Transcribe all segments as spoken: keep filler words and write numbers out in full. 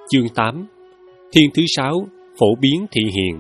Chương tám. Thiên thứ sáu, phổ biến thị hiện.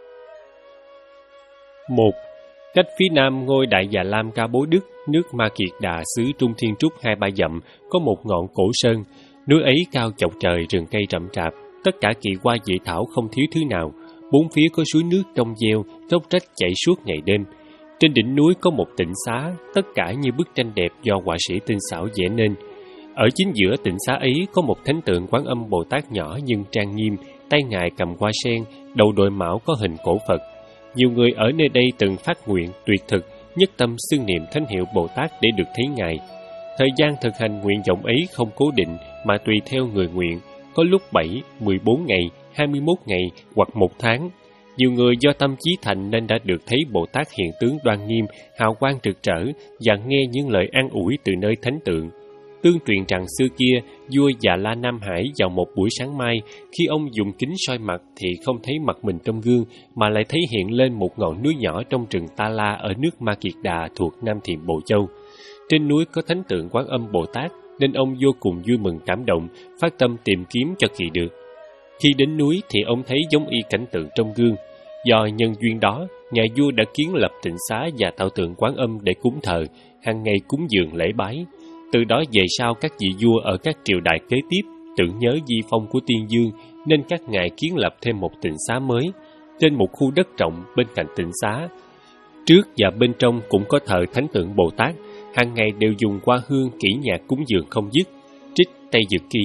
Một. Cách phía nam ngôi Đại Già Lam Ca Bố Đức, nước Ma Kiệt Đà xứ Trung Thiên Trúc hai ba dặm, có một ngọn cổ sơn. Núi ấy cao chọc trời, rừng cây rậm rạp, tất cả kỳ hoa dị thảo không thiếu thứ nào. Bốn phía có suối nước trong veo, róc rách chảy suốt ngày đêm. Trên đỉnh núi có một tịnh xá, tất cả như bức tranh đẹp do họa sĩ tinh xảo vẽ nên. Ở chính giữa tịnh xá ấy có một thánh tượng Quán Âm Bồ Tát nhỏ nhưng trang nghiêm, tay ngài cầm hoa sen, đầu đội mão có hình cổ Phật. Nhiều người ở nơi đây từng phát nguyện tuyệt thực, nhất tâm xưng niệm thánh hiệu Bồ Tát để được thấy ngài. Thời gian thực hành nguyện vọng ấy không cố định mà tùy theo người nguyện, có lúc bảy, mười bốn ngày, hai mươi mốt ngày hoặc một tháng. Nhiều người do tâm chí thành nên đã được thấy Bồ Tát hiện tướng đoan nghiêm, hào quang rực rỡ và nghe những lời an ủi từ nơi thánh tượng. Tương truyền rằng xưa kia, vua Già La Nam Hải vào một buổi sáng mai, khi ông dùng kính soi mặt thì không thấy mặt mình trong gương, mà lại thấy hiện lên một ngọn núi nhỏ trong rừng Ta La ở nước Ma Kiệt Đà thuộc Nam Thiểm Bộ Châu. Trên núi có thánh tượng Quán Âm Bồ Tát, nên ông vô cùng vui mừng cảm động, phát tâm tìm kiếm cho kỳ được. Khi đến núi thì ông thấy giống y cảnh tượng trong gương. Do nhân duyên đó, nhà vua đã kiến lập tịnh xá và tạo tượng Quán Âm để cúng thờ, hàng ngày cúng dường lễ bái. Từ đó về sau, các vị vua ở các triều đại kế tiếp tưởng nhớ di phong của Tiên Dương, nên các ngài kiến lập thêm một tịnh xá mới trên một khu đất rộng bên cạnh tịnh xá. Trước và bên trong cũng có thờ thánh tượng Bồ Tát, hàng ngày đều dùng hoa hương kỹ nhạc cúng dường không dứt. Trích Tây Dược Ký.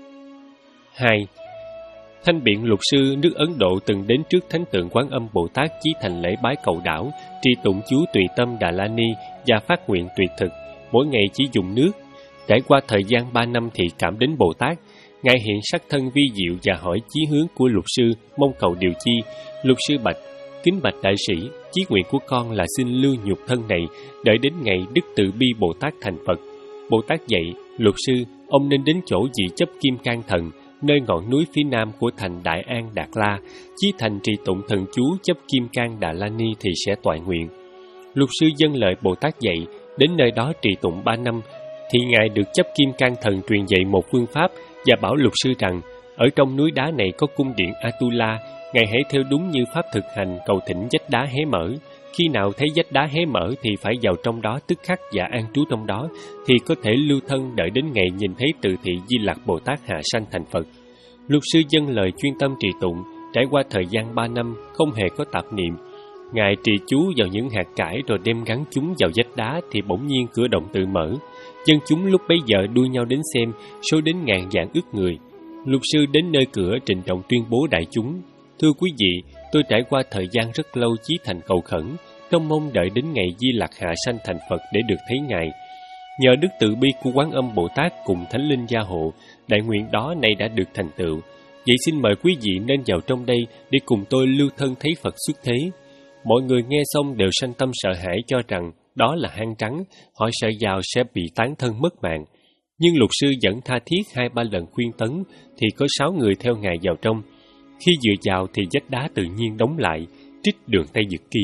Hai. Thanh Biện luật sư nước Ấn Độ từng đến trước thánh tượng Quán Âm Bồ Tát chí thành lễ bái cầu đảo, trì tụng chú Tùy Tâm Đà La Ni và phát nguyện tuyệt thực, mỗi ngày chỉ dùng nước. Trải qua thời gian ba năm thì cảm đến Bồ Tát, ngài hiện sắc thân vi diệu và hỏi chí hướng của luật sư, mong cầu điều chi. Luật sư bạch: kính bạch đại sĩ, chí nguyện của con là xin lưu nhục thân này, đợi đến ngày Đức Từ Bi Bồ Tát thành Phật. Bồ Tát dạy: luật sư, ông nên đến chỗ vị chấp Kim Cang Thần, nơi ngọn núi phía nam của thành Đại An Đạt La, chí thành trì tụng thần chú chấp Kim Cang Đà La Ni thì sẽ toại nguyện. Luật sư dâng lời Bồ Tát dạy, đến nơi đó trì tụng ba năm, thì ngài được chấp Kim Cang Thần truyền dạy một phương pháp và bảo luật sư rằng, ở trong núi đá này có cung điện Atula, ngài hãy theo đúng như pháp thực hành cầu thỉnh vách đá hé mở. Khi nào thấy vách đá hé mở thì phải vào trong đó tức khắc và an trú trong đó, thì có thể lưu thân đợi đến ngày nhìn thấy Từ Thị Di Lặc Bồ Tát hạ sanh thành Phật. Luật sư dâng lời chuyên tâm trì tụng, trải qua thời gian ba năm không hề có tạp niệm. Ngài trì chú vào những hạt cải rồi đem gắn chúng vào vách đá thì bỗng nhiên cửa động tự mở. Dân chúng lúc bấy giờ đua nhau đến xem, số đến ngàn vạn ức người. Luật sư đến nơi cửa trịnh trọng tuyên bố đại chúng: thưa quý vị, tôi trải qua thời gian rất lâu chí thành cầu khẩn, trông mong đợi đến ngày Di Lặc hạ sanh thành Phật để được thấy ngài. Nhờ đức từ bi của Quán Âm Bồ Tát cùng Thánh Linh gia hộ, đại nguyện đó nay đã được thành tựu. Vậy xin mời quý vị nên vào trong đây để cùng tôi lưu thân thấy Phật xuất thế. Mọi người nghe xong đều sanh tâm sợ hãi, cho rằng đó là hang trắng, họ sợ vào sẽ bị tán thân mất mạng. Nhưng luật sư vẫn tha thiết hai ba lần khuyên tấn, thì có sáu người theo ngài vào trong. Khi vừa vào thì vách đá tự nhiên đóng lại. Trích Đường Tây Dực Ký.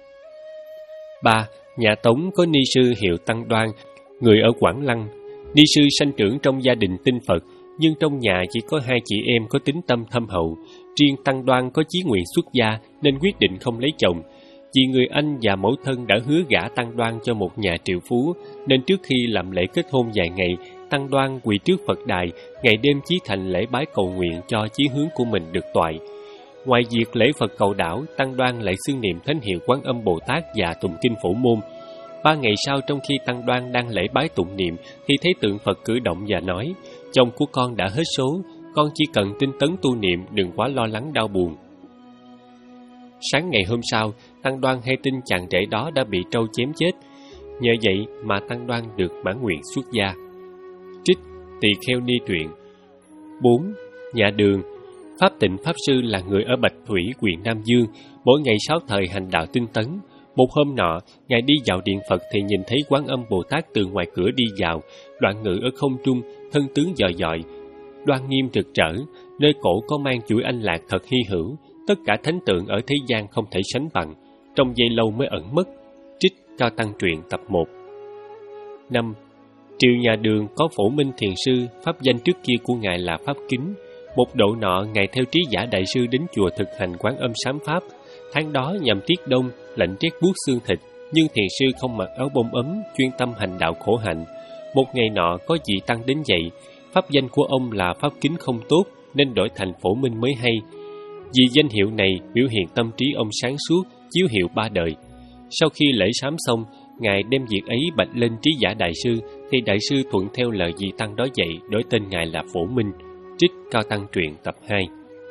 Ba. Nhà Tống có ni sư hiệu Tăng Đoan, người ở Quảng Lăng. Ni sư sanh trưởng trong gia đình tin Phật, nhưng trong nhà chỉ có hai chị em có tính tâm thâm hậu. Riêng Tăng Đoan có chí nguyện xuất gia nên quyết định không lấy chồng. Vì người anh và mẫu thân đã hứa gả Tăng Đoan cho một nhà triệu phú, nên trước khi làm lễ kết hôn vài ngày, Tăng Đoan quỳ trước Phật đài, ngày đêm chí thành lễ bái cầu nguyện cho chí hướng của mình được toại. Ngoài việc lễ Phật cầu đảo, Tăng Đoan lại xưng niệm thánh hiệu Quán Âm Bồ Tát và tụng kinh Phổ Môn. Ba ngày sau, trong khi Tăng Đoan đang lễ bái tụng niệm, thì thấy tượng Phật cử động và nói: chồng của con đã hết số, con chỉ cần tinh tấn tu niệm, đừng quá lo lắng đau buồn. Sáng ngày hôm sau, Tăng Đoan hay tin chàng rể đó đã bị trâu chém chết. Nhờ vậy mà Tăng Đoan được mãn nguyện xuất gia. Trích Tỳ Kheo Ni truyện. Bốn. Nhà Đường. Pháp Tịnh Pháp Sư là người ở Bạch Thủy, huyện Nam Dương, mỗi ngày sáu thời hành đạo tinh tấn. Một hôm nọ, ngài đi vào điện Phật thì nhìn thấy Quán Âm Bồ Tát từ ngoài cửa đi vào, đoạn ngự ở không trung, thân tướng dòi dòi, đoan nghiêm rực rỡ, nơi cổ có mang chuỗi anh lạc thật hy hữu, tất cả thánh tượng ở thế gian không thể sánh bằng, trong giây lâu mới ẩn mất. Trích Cao Tăng truyện tập một. Năm. Triều Nhà Đường có Phổ Minh Thiền Sư, pháp danh trước kia của ngài là Pháp Kính. Một độ nọ, Ngài theo Trí Giả Đại Sư đến chùa thực hành Quán Âm sám pháp. Tháng đó nhằm tiết đông, lạnh rét buốt xương thịt, nhưng thiền sư không mặc áo bông ấm, chuyên tâm hành đạo khổ hạnh. Một ngày nọ có vị tăng đến dạy, pháp danh của ông là pháp kính không tốt, nên đổi thành Phổ Minh mới hay. Vì danh hiệu này biểu hiện tâm trí ông sáng suốt, chiếu hiệu ba đời. Sau khi lễ sám xong, Ngài đem việc ấy bạch lên Trí Giả Đại Sư, thì Đại Sư thuận theo lời vị tăng đó dạy, đổi tên Ngài là Phổ Minh. Trích Cao Tăng Truyện tập hai.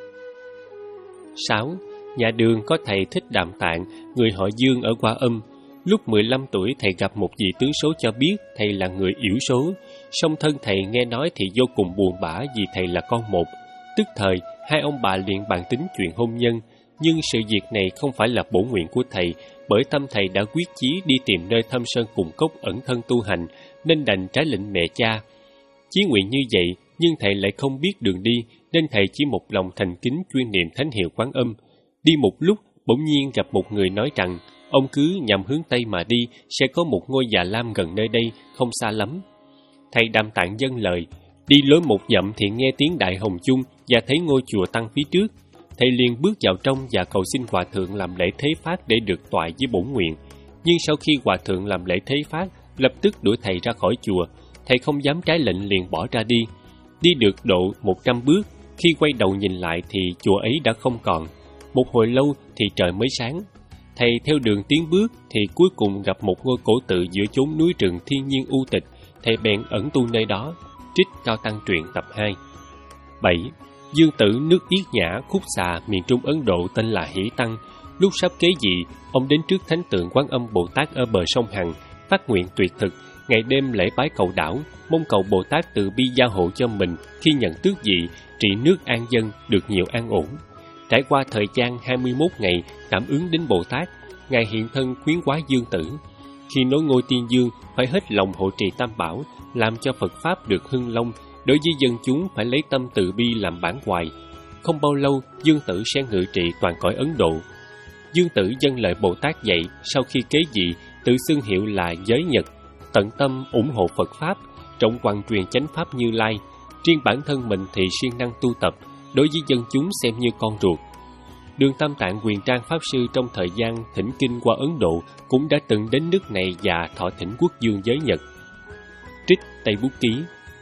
sáu. Nhà Đường có thầy Thích Đạm Tạng, người họ Dương ở Qua Âm. Lúc mười lăm tuổi, thầy gặp một vị tướng số cho biết thầy là người yểu số. Song thân thầy nghe nói thì vô cùng buồn bã vì thầy là con một. Tức thời, hai ông bà liền bàn tính chuyện hôn nhân. Nhưng sự việc này không phải là bổn nguyện của thầy, bởi tâm thầy đã quyết chí đi tìm nơi thâm sơn cùng cốc ẩn thân tu hành, nên đành trái lệnh mẹ cha. Chí nguyện như vậy, nhưng thầy lại không biết đường đi, nên thầy chỉ một lòng thành kính chuyên niệm thánh hiệu Quán Âm. Đi một lúc, bỗng nhiên gặp một người nói rằng, ông cứ nhằm hướng Tây mà đi, sẽ có một ngôi già lam gần nơi đây, không xa lắm. Thầy Đạm Tạng dâng lời, đi lối một dặm thì nghe tiếng đại hồng chung và thấy ngôi chùa tăng phía trước. Thầy liền bước vào trong và cầu xin Hòa Thượng làm lễ thế phát để được toại với bổn nguyện. Nhưng sau khi Hòa Thượng làm lễ thế phát, lập tức đuổi thầy ra khỏi chùa. Thầy không dám trái lệnh liền bỏ ra đi. Đi được độ một trăm bước, khi quay đầu nhìn lại thì chùa ấy đã không còn. Một hồi lâu thì trời mới sáng. Thầy theo đường tiến bước thì cuối cùng gặp một ngôi cổ tự giữa chốn núi rừng thiên nhiên u tịch. Thầy bèn ẩn tu nơi đó. Trích Cao Tăng Truyện tập hai. bảy. Dương tử nước Yết Nhã, Khúc Xà, miền Trung Ấn Độ tên là Hỷ Tăng. Lúc sắp kế vị, ông đến trước thánh tượng Quán Âm Bồ Tát ở bờ sông Hằng, phát nguyện tuyệt thực, ngày đêm lễ bái cầu đảo, mong cầu Bồ Tát từ bi gia hộ cho mình khi nhận tước vị, trị nước an dân, được nhiều an ổn. Trải qua thời gian hai mươi mốt ngày cảm ứng đến Bồ Tát, Ngài hiện thân khuyến hóa Dương tử. Khi nối ngôi tiên dương, phải hết lòng hộ trì Tam Bảo, làm cho Phật Pháp được hưng long. Đối với dân chúng phải lấy tâm từ bi làm bản hoài. Không bao lâu, Dương tử sẽ ngự trị toàn cõi Ấn Độ. Dương tử dâng lời Bồ Tát dạy, sau khi kế vị, tự xưng hiệu là Giới Nhật, tận tâm ủng hộ Phật Pháp, trọng hoàn truyền chánh Pháp Như Lai. Riêng bản thân mình thì siêng năng tu tập, đối với dân chúng xem như con ruột. Đường Tam Tạng Quyền Trang Pháp Sư trong thời gian thỉnh kinh qua Ấn Độ cũng đã từng đến nước này và thọ thỉnh quốc dương Giới Nhật. Trích Tây Bút Ký.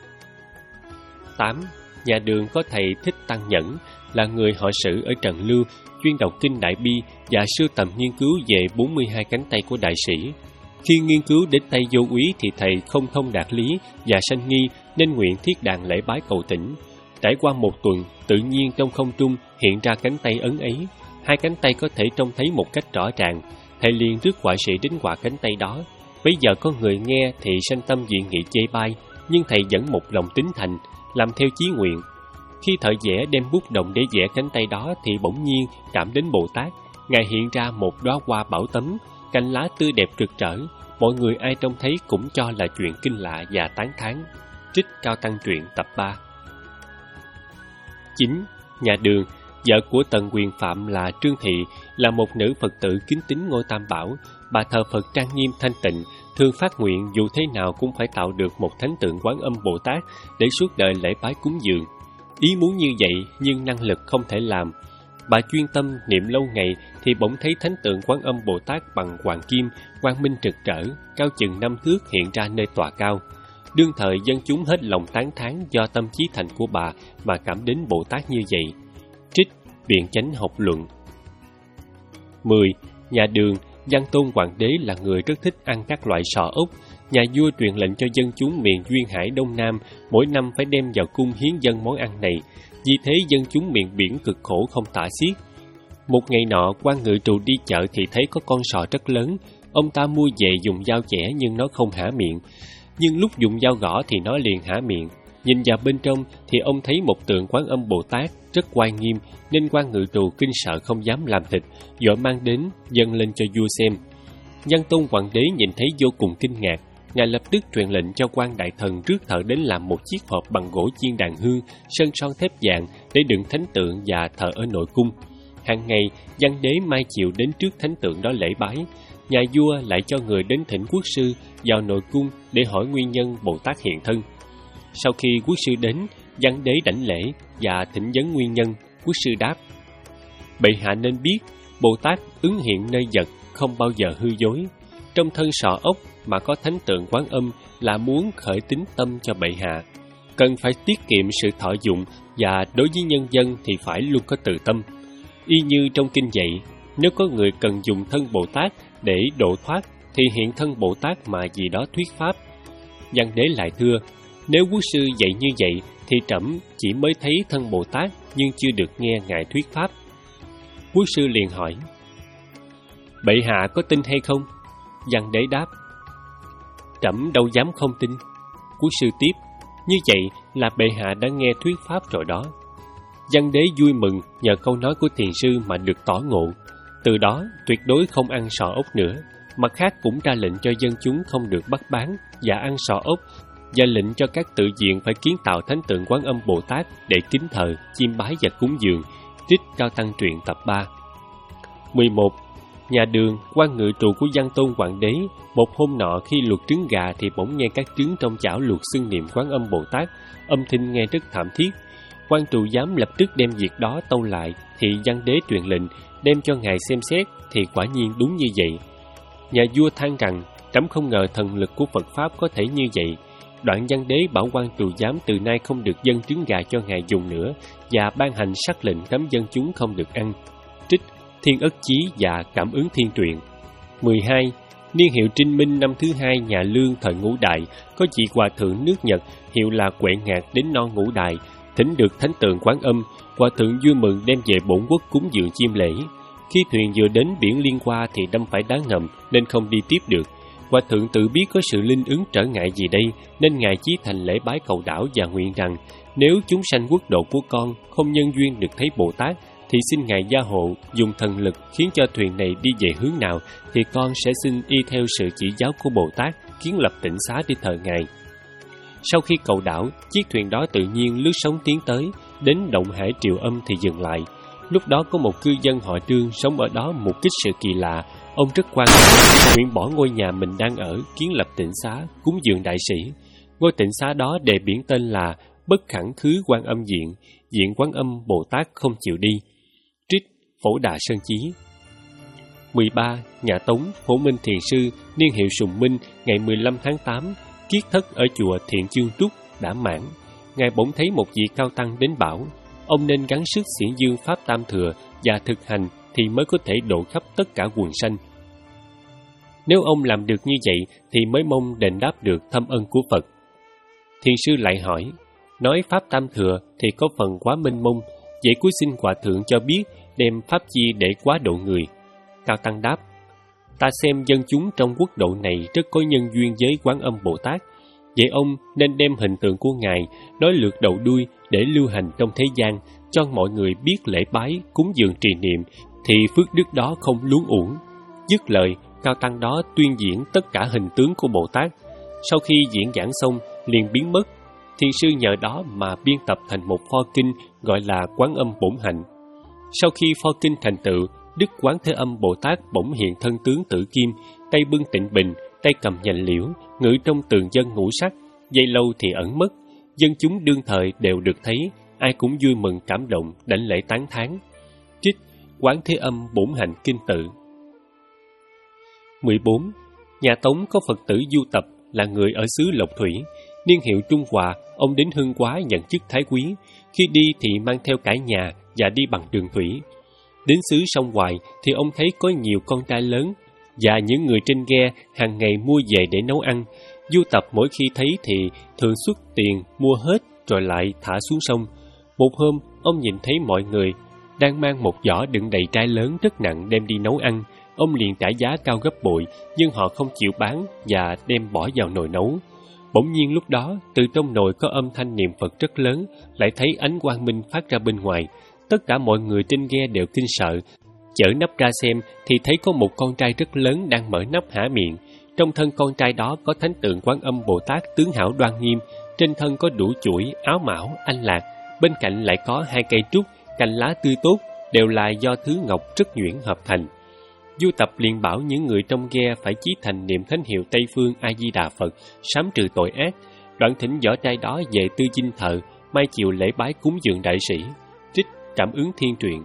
tám. Nhà Đường có thầy Thích Tăng Nhẫn, là người họ Sử ở Trần Lưu, chuyên đọc kinh Đại Bi và sưu tầm nghiên cứu về bốn mươi hai cánh tay của đại sĩ. Khi nghiên cứu đến tay Vô Úy thì thầy không thông đạt lý và sanh nghi, nên nguyện thiết đàn lễ bái cầu tỉnh. Trải qua một tuần, tự nhiên trong không trung hiện ra cánh tay ấn ấy. Hai cánh tay có thể trông thấy một cách rõ ràng. Thầy liền rước họa sĩ đến họa cánh tay đó. Bây giờ có người nghe thì sanh tâm dị nghị chê bai, nhưng thầy vẫn một lòng tín thành, làm theo chí nguyện. Khi thợ vẽ đem bút đồng để vẽ cánh tay đó thì bỗng nhiên cảm đến Bồ Tát. Ngài hiện ra một đóa hoa bảo tấm, cành lá tươi đẹp rực rỡ. Mọi người ai trông thấy cũng cho là chuyện kinh lạ và tán thán. Trích Cao Tăng Truyện tập ba. chín. Nhà Đường, vợ của Tần Quyền Phạm là Trương Thị, là một nữ Phật tử kính tín ngôi Tam Bảo. Bà thờ Phật trang nghiêm thanh tịnh, thường phát nguyện dù thế nào cũng phải tạo được một thánh tượng Quán Âm Bồ Tát để suốt đời lễ bái cúng dường. Ý muốn như vậy nhưng năng lực không thể làm. Bà chuyên tâm niệm lâu ngày thì bỗng thấy thánh tượng Quán Âm Bồ Tát bằng hoàng kim, quang minh rực rỡ, cao chừng năm thước hiện ra nơi tòa cao. Đương thời dân chúng hết lòng tán thán do tâm chí thành của bà mà cảm đến Bồ Tát như vậy. Trích Biện Chánh Học Luận. mười. Nhà Đường, Văn Tôn Hoàng đế là người rất thích ăn các loại sò ốc. Nhà vua truyền lệnh cho dân chúng miền Duyên Hải Đông Nam mỗi năm phải đem vào cung hiến dân món ăn này. Vì thế dân chúng miền biển cực khổ không tả xiết. Một ngày nọ, quan ngự trù đi chợ thì thấy có con sò rất lớn. Ông ta mua về dùng dao chẻ nhưng nó không hả miệng. Nhưng lúc dùng dao gõ thì nó liền hả miệng. Nhìn vào bên trong thì ông thấy một tượng Quán Âm Bồ Tát rất oai nghiêm, nên quan ngự trù kinh sợ không dám làm thịt, vội mang đến dâng lên cho vua xem. Văn Tôn Hoàng đế nhìn thấy vô cùng kinh ngạc. Ngài lập tức truyền lệnh cho quan đại thần rước thợ đến làm một chiếc hộp bằng gỗ chiên đàn hương, sơn son thép vàng để đựng thánh tượng và thờ ở nội cung. Hàng ngày, văn đế mai chiều đến trước thánh tượng đó lễ bái. Nhà vua lại cho người đến thỉnh quốc sư vào nội cung để hỏi nguyên nhân Bồ Tát hiện thân. Sau khi quốc sư đến, Văn đế đảnh lễ và thỉnh vấn nguyên nhân. Quốc sư đáp: Bệ hạ nên biết, Bồ Tát ứng hiện nơi vật không bao giờ hư dối. Trong thân sọ ốc mà có thánh tượng Quán Âm là muốn khởi tín tâm cho bệ hạ. Cần phải tiết kiệm sự thọ dụng, và đối với nhân dân thì phải luôn có từ tâm. Y như trong kinh dạy, nếu có người cần dùng thân Bồ Tát để độ thoát, thì hiện thân Bồ Tát mà gì đó thuyết pháp. Văn đế lại thưa: Nếu quốc sư dạy như vậy, thì trẫm chỉ mới thấy thân Bồ Tát, nhưng chưa được nghe ngài thuyết pháp. Quốc sư liền hỏi: Bệ hạ có tin hay không? Văn đế đáp: Trẫm đâu dám không tin. Quốc sư tiếp: Như vậy là bệ hạ đã nghe thuyết pháp rồi đó. Văn đế vui mừng nhờ câu nói của thiền sư mà được tỏ ngộ. Từ đó tuyệt đối không ăn sọ ốc nữa. Mặt khác cũng ra lệnh cho dân chúng không được bắt bán và ăn sọ ốc, và lệnh cho các tự viện phải kiến tạo thánh tượng Quán Âm Bồ Tát để kính thờ, chiêm bái và cúng dường. Trích Cao Tăng truyện tập ba. mười một. Nhà Đường, quan ngự trụ của Văn Tôn Hoàng đế, một hôm nọ khi luộc trứng gà thì bỗng nghe các trứng trong chảo luộc xưng niệm Quán Âm Bồ Tát, âm thanh nghe rất thảm thiết. Quan trụ giám lập tức đem việc đó tâu lại, thì Văn đế truyền lệnh đem cho ngài xem xét, thì quả nhiên đúng như vậy. Nhà vua than rằng: Trẫm không ngờ thần lực của Phật pháp có thể như vậy. Đoạn Văn đế bảo quan trụ giám từ nay không được dâng trứng gà cho ngài dùng nữa, và ban hành sắc lệnh cấm dân chúng không được ăn. Trích Thiên Ất Chí và Cảm ứng Thiên Truyện. mười hai. Niên hiệu Trinh Minh năm thứ hai nhà Lương thời Ngũ Đại, có vị hòa thượng nước Nhật hiệu là Quệ Ngạc đến non Ngũ Đại, thỉnh được thánh tượng Quán Âm. Hòa thượng vui mừng đem về bổn quốc cúng dường chiêm lễ. Khi thuyền vừa đến biển Liên Hoa thì đâm phải đá ngầm nên không đi tiếp được. Hòa thượng tự biết có sự linh ứng trở ngại gì đây, nên ngài chí thành lễ bái cầu đảo và nguyện rằng: Nếu chúng sanh quốc độ của con không nhân duyên được thấy Bồ Tát, thì xin ngài gia hộ dùng thần lực khiến cho thuyền này đi về hướng nào, thì con sẽ xin y theo sự chỉ giáo của Bồ Tát, kiến lập tịnh xá để thờ ngài. Sau khi cầu đảo, chiếc thuyền đó tự nhiên lướt sóng tiến tới, đến động Hải Triều Âm thì dừng lại. Lúc đó có một cư dân họ Trương sống ở đó mục kích sự kỳ lạ. Ông rất quan trọng, nguyện bỏ ngôi nhà mình đang ở, kiến lập tịnh xá, cúng dường đại sĩ. Ngôi tịnh xá đó đề biển tên là Bất Khẳng Khứ Quan Âm Viện, Viện Quán Âm Bồ Tát không chịu đi. Trích Phổ Đà Sơn Chí. mười ba. Nhà Tống, Phổ Minh Thiền Sư, niên hiệu Sùng Minh, ngày mười lăm tháng tám, kiết thất ở chùa Thiện Chương Trúc, đã mãn. Ngài bỗng thấy một vị cao tăng đến bảo: Ông nên gắng sức xiển dương Pháp Tam Thừa và thực hành thì mới có thể độ khắp tất cả quần sanh. Nếu ông làm được như vậy thì mới mong đền đáp được thâm ân của Phật. Thiền sư lại hỏi: Nói Pháp Tam Thừa thì có phần quá mênh mông, vậy cuối xin hòa thượng cho biết đem pháp chi để quá độ người. Cao tăng đáp: Ta xem dân chúng trong quốc độ này rất có nhân duyên với Quán Âm Bồ Tát, vậy ông nên đem hình tượng của ngài nói lượt đầu đuôi để lưu hành trong thế gian, cho mọi người biết lễ bái, cúng dường trì niệm, thì phước đức đó không luống uổng. Dứt lời, cao tăng đó tuyên diễn tất cả hình tướng của Bồ Tát. Sau khi diễn giảng xong, liền biến mất. Thiền sư nhờ đó mà biên tập thành một pho kinh gọi là Quán Âm Bổn Hạnh. Sau khi pho kinh thành tựu, Đức Quán Thế Âm Bồ Tát bỗng hiện thân tướng tử kim, tay bưng tịnh bình, tay cầm nhành liễu, ngự trong tường dân ngũ sắc, giây lâu thì ẩn mất. Dân chúng đương thời đều được thấy, ai cũng vui mừng cảm động, đảnh lễ tán thán. Trích Quán Thế Âm Bổn Hạnh Kinh Tự. mười bốn. Nhà Tống có Phật tử Du Tập là người ở xứ Lộc Thủy, niên hiệu Trung Hòa. Ông đến Hương Quá nhận chức thái quý. Khi đi thì mang theo cả nhà và đi bằng đường thủy. Đến xứ Sông Hoài thì ông thấy có nhiều con trai lớn và những người trên ghe hàng ngày mua về để nấu ăn. Du Tập mỗi khi thấy thì thường xuất tiền mua hết rồi lại thả xuống sông. Một hôm, ông nhìn thấy mọi người đang mang một giỏ đựng đầy trai lớn rất nặng đem đi nấu ăn. Ông liền trả giá cao gấp bội, nhưng họ không chịu bán và đem bỏ vào nồi nấu. Bỗng nhiên lúc đó, từ trong nồi có âm thanh niệm Phật rất lớn, lại thấy ánh quang minh phát ra bên ngoài. Tất cả mọi người trên ghe đều kinh sợ. Chở nắp ra xem thì thấy có một con trai rất lớn đang mở nắp há miệng. Trong thân con trai đó có thánh tượng Quán Âm Bồ Tát tướng hảo đoan nghiêm, trên thân có đủ chuỗi, áo mão, anh lạc, bên cạnh lại có hai cây trúc, cành lá tươi tốt, đều là do thứ ngọc rất nhuyễn hợp thành. Du Tập liền bảo những người trong ghe phải chí thành niệm thánh hiệu Tây Phương A Di Đà Phật, sám trừ tội ác. Đoạn thỉnh võ trai đó về Tư Dinh thờ, mai chiều lễ bái cúng dường đại sĩ. Trích Cảm ứng thiên truyện.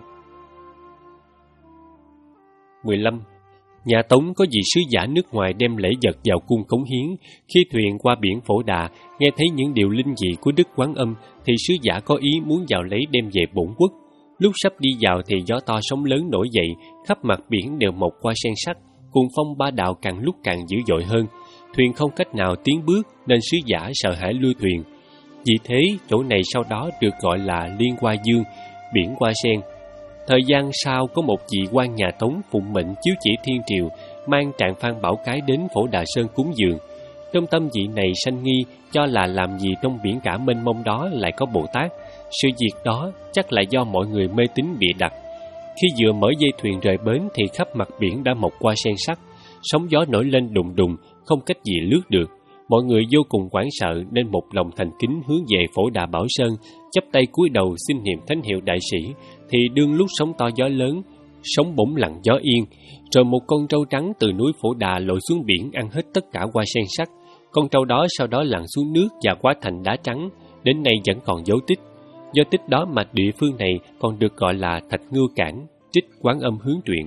mười lăm. Nhà Tống có vị sứ giả nước ngoài đem lễ vật vào cung cống hiến. Khi thuyền qua biển Phổ Đà, nghe thấy những điều linh dị của Đức Quán Âm, thì sứ giả có ý muốn vào lấy đem về bổn quốc. Lúc sắp đi vào thì gió to sóng lớn nổi dậy, khắp mặt biển đều mọc qua sen sắt, cuồng phong ba đạo càng lúc càng dữ dội hơn. Thuyền không cách nào tiến bước nên sứ giả sợ hãi lui thuyền. Vì thế, chỗ này sau đó được gọi là Liên Hoa Dương, biển hoa sen. Thời gian sau, có một vị quan nhà Tống phụng mệnh chiếu chỉ thiên triều, mang Trạng Phan Bảo Cái đến Phổ Đà Sơn cúng dường. Trong tâm vị này sanh nghi, cho là làm gì trong biển cả mênh mông đó lại có Bồ Tát. Sự việc đó chắc là do mọi người mê tín bịa đặt. Khi vừa mở dây thuyền rời bến thì khắp mặt biển đã mọc qua sen sắt, sóng gió nổi lên đùng đùng, không cách gì lướt được. Mọi người vô cùng hoảng sợ nên một lòng thành kính hướng về Phổ Đà Bảo Sơn, chắp tay cúi đầu xin niệm thánh hiệu đại sĩ. Thì đương lúc sóng to gió lớn, sóng bỗng lặng gió yên, rồi một con trâu trắng từ núi Phổ Đà lội xuống biển ăn hết tất cả hoa sen sắt. Con trâu đó sau đó lặn xuống nước và hóa thành đá trắng, đến nay vẫn còn dấu tích. Do tích đó mà địa phương này còn được gọi là Thạch Ngưu Cảng. Trích Quán Âm hướng truyện.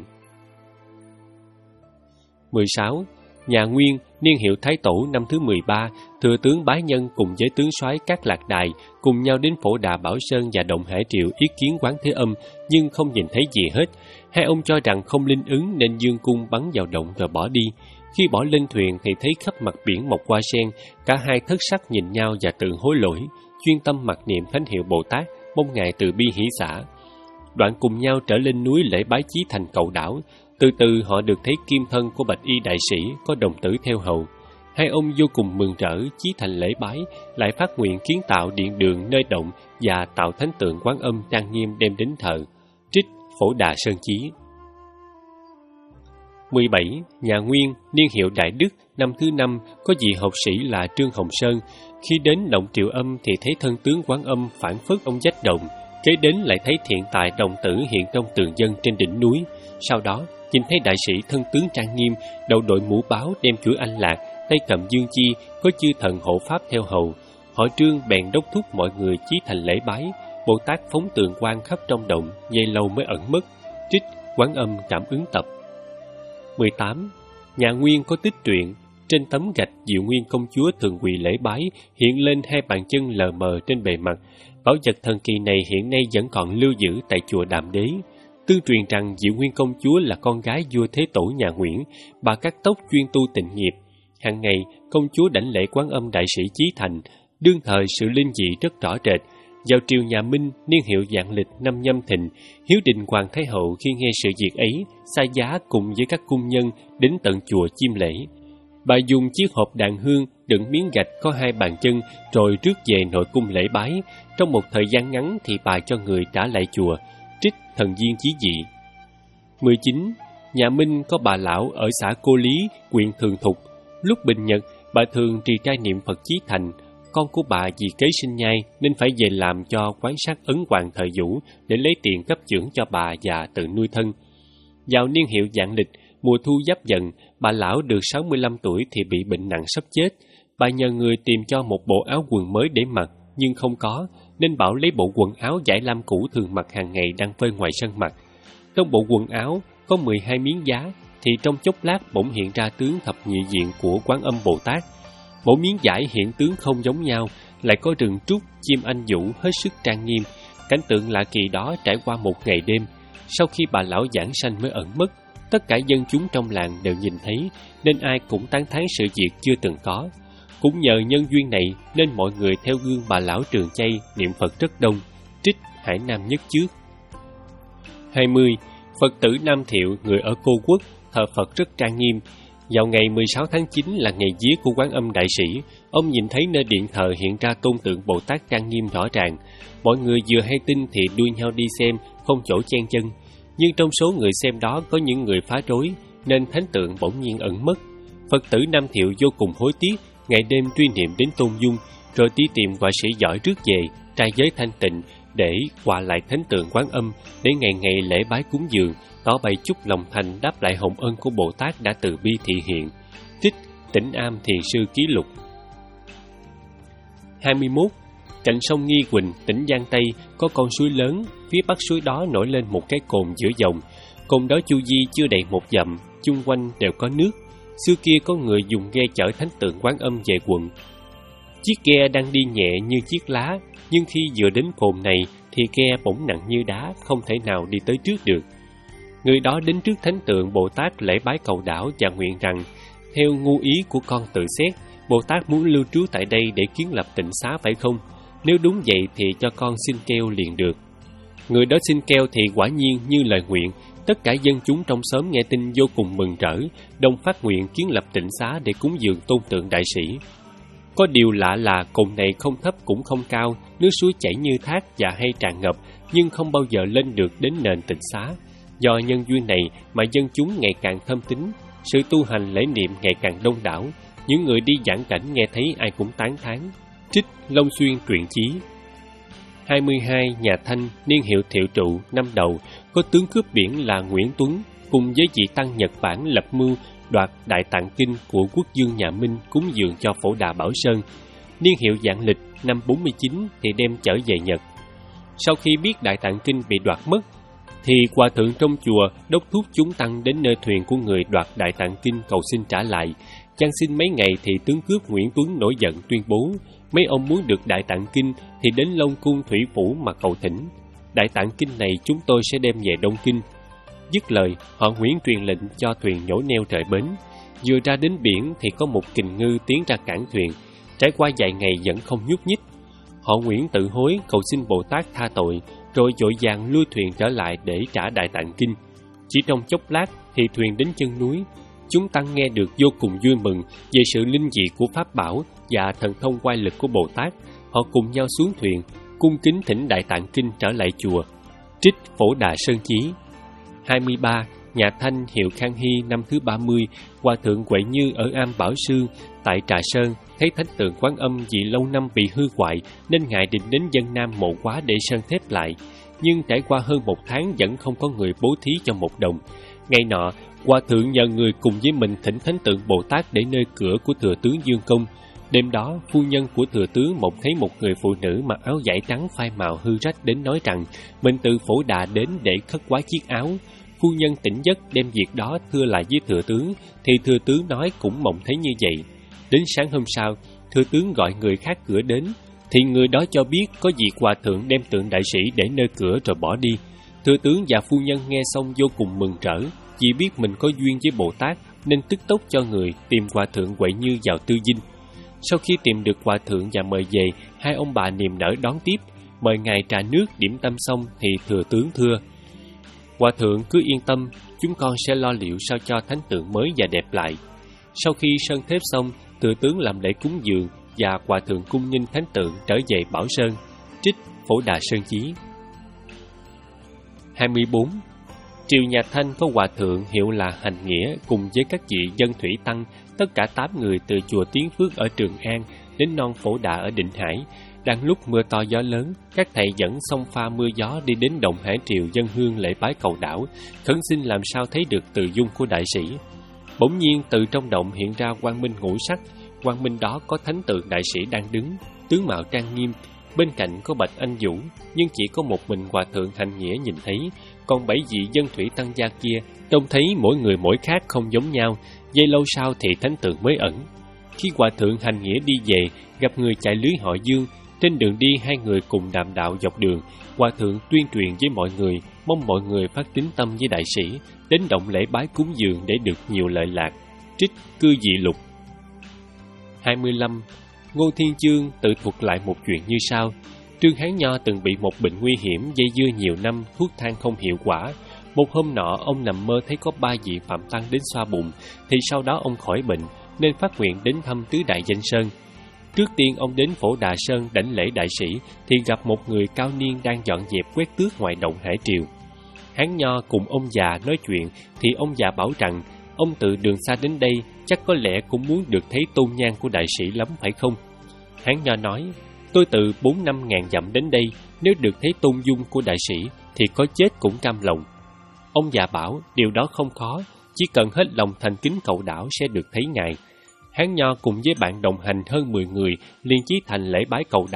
mười sáu. Nhà Nguyên, niên hiệu Thái Tổ năm thứ mười ba, thừa tướng Bái Nhân cùng với tướng soái Cát Lạc Đài cùng nhau đến Phổ Đà Bảo Sơn và Động Hải Triệu ý kiến Quán Thế Âm, nhưng không nhìn thấy gì hết. Hai ông cho rằng không linh ứng nên dương cung bắn vào động rồi bỏ đi. Khi bỏ lên thuyền thì thấy khắp mặt biển mọc hoa sen, cả hai thất sắc nhìn nhau và tự hối lỗi, chuyên tâm mặc niệm thánh hiệu Bồ Tát, mong ngài từ bi hỷ xả. Đoạn cùng nhau trở lên núi lễ bái Chí Thành Cậu Đảo. Từ từ họ được thấy kim thân của bạch y đại sĩ có đồng tử theo hầu. Hai ông vô cùng mừng rỡ, chí thành lễ bái, lại phát nguyện kiến tạo điện đường nơi động và tạo thánh tượng Quán Âm trang nghiêm đem đến thờ. Trích Phổ Đà Sơn Chí. mười bảy. Nhà Nguyên, niên hiệu Đại Đức năm thứ năm, có vị học sĩ là Trương Hồng Sơn. Khi đến động Triệu Âm thì thấy thân tướng Quán Âm phản phất ông vách động, kế đến lại thấy thiện tài đồng tử hiện trong tường dân trên đỉnh núi. Sau đó nhìn thấy đại sĩ thân tướng trang nghiêm, đầu đội mũ báo đem chuỗi anh lạc, tay cầm dương chi, có chư thần hộ pháp theo hầu. Họ Trương bèn đốc thúc mọi người chí thành lễ bái. Bồ Tát phóng tường quang khắp trong động, dây lâu mới ẩn mất. Trích Quán Âm cảm ứng tập. mười tám. Nhà Nguyên có tích truyện. Trên tấm gạch, Diệu Nguyên công chúa thường quỳ lễ bái, hiện lên hai bàn chân lờ mờ trên bề mặt. Bảo vật thần kỳ này hiện nay vẫn còn lưu giữ tại chùa Đàm Đế. Tương truyền rằng Diệu Nguyên công chúa là con gái vua Thế Tổ nhà Nguyễn, bà cắt tóc chuyên tu tịnh nghiệp. Hàng ngày, công chúa đảnh lễ Quán Âm đại sĩ Chí Thành. Đương thời sự linh dị rất rõ rệt. Vào triều nhà Minh, niên hiệu Vạn Lịch năm Nhâm Thìn, Hiếu Định Hoàng Thái Hậu khi nghe sự việc ấy, sai giá cùng với các cung nhân đến tận chùa chiêm lễ. Bà dùng chiếc hộp đàn hương đựng miếng gạch có hai bàn chân rồi rước về nội cung lễ bái. Trong một thời gian ngắn thì bà cho người trả lại chùa. Trích Thần Viên Chí Dị. mười chín. Nhà Minh có bà lão ở xã Cô Lý, huyện Thường Thục. Lúc bình nhật, bà thường trì trai niệm Phật Chí Thành. Con của bà vì kế sinh nhai nên phải về làm cho quán sát Ấn Hoàng thời Vũ để lấy tiền cấp dưỡng cho bà và tự nuôi thân. Vào niên hiệu Vạn Lịch, mùa thu Giáp Dần, bà lão được sáu mươi lăm tuổi thì bị bệnh nặng sắp chết. Bà nhờ người tìm cho một bộ áo quần mới để mặc, nhưng không có, nên bảo lấy bộ quần áo vải lam cũ thường mặc hàng ngày đang phơi ngoài sân mặc. Trong bộ quần áo có mười hai miếng giá, thì trong chốc lát bỗng hiện ra tướng thập nhị diện của Quán Âm Bồ Tát. Mỗi miếng vải hiện tướng không giống nhau, lại có rừng trúc, chim anh vũ hết sức trang nghiêm. Cảnh tượng lạ kỳ đó trải qua một ngày đêm. Sau khi bà lão giảng sanh mới ẩn mất, tất cả dân chúng trong làng đều nhìn thấy, nên ai cũng tán thán sự việc chưa từng có. Cũng nhờ nhân duyên này nên mọi người theo gương bà lão Trường Chay niệm Phật rất đông. Trích Hải Nam Nhất Trước. hai mươi. Phật tử Nam Thiệu, người ở Cô Quốc, thờ Phật rất trang nghiêm. Vào ngày mười sáu tháng chín là ngày vía của Quán Âm đại sĩ, ông nhìn thấy nơi điện thờ hiện ra tôn tượng Bồ Tát trang nghiêm rõ ràng. Mọi người vừa hay tin thì đuôi nhau đi xem, không chỗ chen chân. Nhưng trong số người xem đó có những người phá rối, nên thánh tượng bỗng nhiên ẩn mất. Phật tử Nam Thiệu vô cùng hối tiếc, ngày đêm truy niệm đến Tôn Dung, rồi đi tìm họa sĩ giỏi rước về, trai giới thanh tịnh, để họa lại thánh tượng Quán Âm, để ngày ngày lễ bái cúng dường, tỏ bày chúc lòng thành đáp lại hồng ân của Bồ Tát đã từ bi thị hiện. Trích Tĩnh Am Thiền Sư Ký Lục. hai mươi mốt. Cạnh sông Nghi Quỳnh, tỉnh Giang Tây, có con suối lớn, phía bắc suối đó nổi lên một cái cồn giữa dòng. Cồn đó chu vi chưa đầy một dặm, chung quanh đều có nước. Xưa kia có người dùng ghe chở thánh tượng Quán Âm về quận. Chiếc ghe đang đi nhẹ như chiếc lá, nhưng khi vừa đến cồn này thì ghe bỗng nặng như đá, không thể nào đi tới trước được. Người đó đến trước thánh tượng Bồ Tát lễ bái cầu đảo và nguyện rằng, theo ngu ý của con tự xét, Bồ Tát muốn lưu trú tại đây để kiến lập tịnh xá phải không? Nếu đúng vậy thì cho con xin keo liền được. Người đó xin keo thì quả nhiên như lời nguyện. Tất cả dân chúng trong xóm nghe tin vô cùng mừng rỡ, đồng phát nguyện kiến lập tịnh xá để cúng dường tôn tượng đại sĩ. Có điều lạ là cồn này không thấp cũng không cao, nước suối chảy như thác và hay tràn ngập, nhưng không bao giờ lên được đến nền tịnh xá. Do nhân duyên này mà dân chúng ngày càng thâm tín, sự tu hành lễ niệm ngày càng đông đảo. Những người đi giảng cảnh nghe thấy ai cũng tán thán. Trích Long Xuyên truyện chí. hai mươi hai Nhà Thanh, niên hiệu Thiệu Trụ, năm đầu, có tướng cướp biển là Nguyễn Tuấn, cùng với vị tăng Nhật Bản lập mưu đoạt Đại Tạng Kinh của quốc dương nhà Minh cúng dường cho Phổ Đà Bảo Sơn. Niên hiệu Vạn Lịch, năm bốn mươi chín thì đem trở về Nhật. Sau khi biết Đại Tạng Kinh bị đoạt mất, thì hòa thượng trong chùa đốc thúc chúng tăng đến nơi thuyền của người đoạt Đại Tạng Kinh cầu xin trả lại. Chăn xin mấy ngày thì tướng cướp Nguyễn Tuấn nổi giận tuyên bố, mấy ông muốn được Đại Tạng Kinh thì đến Long Cung Thủy Phủ mà cầu thỉnh. Đại Tạng Kinh này chúng tôi sẽ đem về Đông Kinh. Dứt lời, họ Nguyễn truyền lệnh cho thuyền nhổ neo rời bến. Vừa ra đến biển thì có một kình ngư tiến ra cản thuyền. Trải qua vài ngày vẫn không nhúc nhích. Họ Nguyễn tự hối cầu xin Bồ Tát tha tội, rồi vội vàng lui thuyền trở lại để trả Đại Tạng Kinh. Chỉ trong chốc lát thì thuyền đến chân núi. Chúng tăng nghe được vô cùng vui mừng về sự linh dị của pháp bảo và thần thông oai lực của Bồ Tát. Họ cùng nhau xuống thuyền, cung kính thỉnh Đại Tạng Kinh trở lại chùa. Trích Phổ Đà Sơn Chí. hai mươi ba Nhà Thanh, hiệu Khang Hy, năm thứ ba mươi, Hòa thượng Huệ Như ở Am Bảo Sư tại Trà Sơn thấy thánh tượng Quán Âm vì lâu năm bị hư hoại nên ngài định đến Vân Nam Mộ Quá để sơn thép lại. Nhưng trải qua hơn một tháng vẫn không có người bố thí cho một đồng. Ngày nọ, Hòa thượng nhờ người cùng với mình thỉnh thánh tượng Bồ Tát để nơi cửa của thừa tướng Dương Công. Đêm đó, phu nhân của thừa tướng mộng thấy một người phụ nữ mặc áo vải trắng phai màu hư rách đến nói rằng mình từ Phổ Đà đến để khất quá chiếc áo. Phu nhân tỉnh giấc đem việc đó thưa lại với thừa tướng, thì thừa tướng nói cũng mộng thấy như vậy. Đến sáng hôm sau, thừa tướng gọi người khác cửa đến, thì người đó cho biết có việc hòa thượng đem tượng đại sĩ để nơi cửa rồi bỏ đi. Thừa tướng và phu nhân nghe xong vô cùng mừng rỡ, chỉ biết mình có duyên với Bồ Tát nên tức tốc cho người tìm hòa thượng Huệ Như vào tư dinh. Sau khi tìm được hòa thượng và mời về, hai ông bà niềm nở đón tiếp, mời ngài trà nước điểm tâm xong thì thừa tướng thưa: Hòa thượng cứ yên tâm, chúng con sẽ lo liệu sao cho thánh tượng mới và đẹp lại. Sau khi sơn thép xong, thừa tướng làm lễ cúng dường và hòa thượng cung nghinh thánh tượng trở về Bảo Sơn. Trích Phổ Đà Sơn Chí. hai mươi bốn Triều Nhà Thanh có hòa thượng hiệu là Hành Nghĩa cùng với các vị dân thủy tăng, tất cả tám người từ chùa Tiến Phước ở Trường An đến non Phổ Đà ở Định Hải. Đang lúc mưa to gió lớn, các thầy dẫn sông pha mưa gió đi đến Động Hải Triều dân hương lễ bái cầu đảo, khẩn xin làm sao thấy được từ dung của đại sĩ. Bỗng nhiên từ trong động hiện ra quang minh ngũ sắc. Quang minh đó có thánh tượng đại sĩ đang đứng, tướng mạo trang nghiêm. Bên cạnh có bạch anh vũ, nhưng chỉ có một mình hòa thượng Hành Nghĩa nhìn thấy. Còn bảy vị dân thủy tăng gia kia trông thấy mỗi người mỗi khác không giống nhau. Giây lâu sau thì thánh tượng mới ẩn. Khi hòa thượng Hành Nghĩa đi về, gặp người chạy lưới họ Dương. Trên đường đi hai người cùng đàm đạo dọc đường. Hòa thượng tuyên truyền với mọi người, mong mọi người phát tín tâm với đại sĩ, đến động lễ bái cúng dường để được nhiều lợi lạc. Trích Cư Dị Lục. hai mươi lăm Ngô Thiên Chương tự thuật lại một chuyện như sau. Trương Hán Nho từng bị một bệnh nguy hiểm dây dưa nhiều năm, thuốc thang không hiệu quả. Một hôm nọ ông nằm mơ thấy có ba vị phạm tăng đến xoa bụng, thì sau đó ông khỏi bệnh nên phát nguyện đến thăm tứ đại danh sơn. Trước tiên ông đến Phổ Đà Sơn đảnh lễ đại sĩ thì gặp một người cao niên đang dọn dẹp quét tước ngoài động Hải Triều. Hán Nho cùng ông già nói chuyện thì ông già bảo rằng ông từ đường xa đến đây chắc có lẽ cũng muốn được thấy tôn nhang của đại sĩ lắm phải không? Hán Nho nói: Tôi từ bốn năm ngàn dặm đến đây, nếu được thấy tôn dung của đại sĩ thì có chết cũng cam lòng. Ông già bảo điều đó không khó, chỉ cần hết lòng thành kính cầu đảo sẽ được thấy ngài. Hán Nho cùng với bạn đồng hành hơn mười người liền chí thành lễ bái cầu đảo,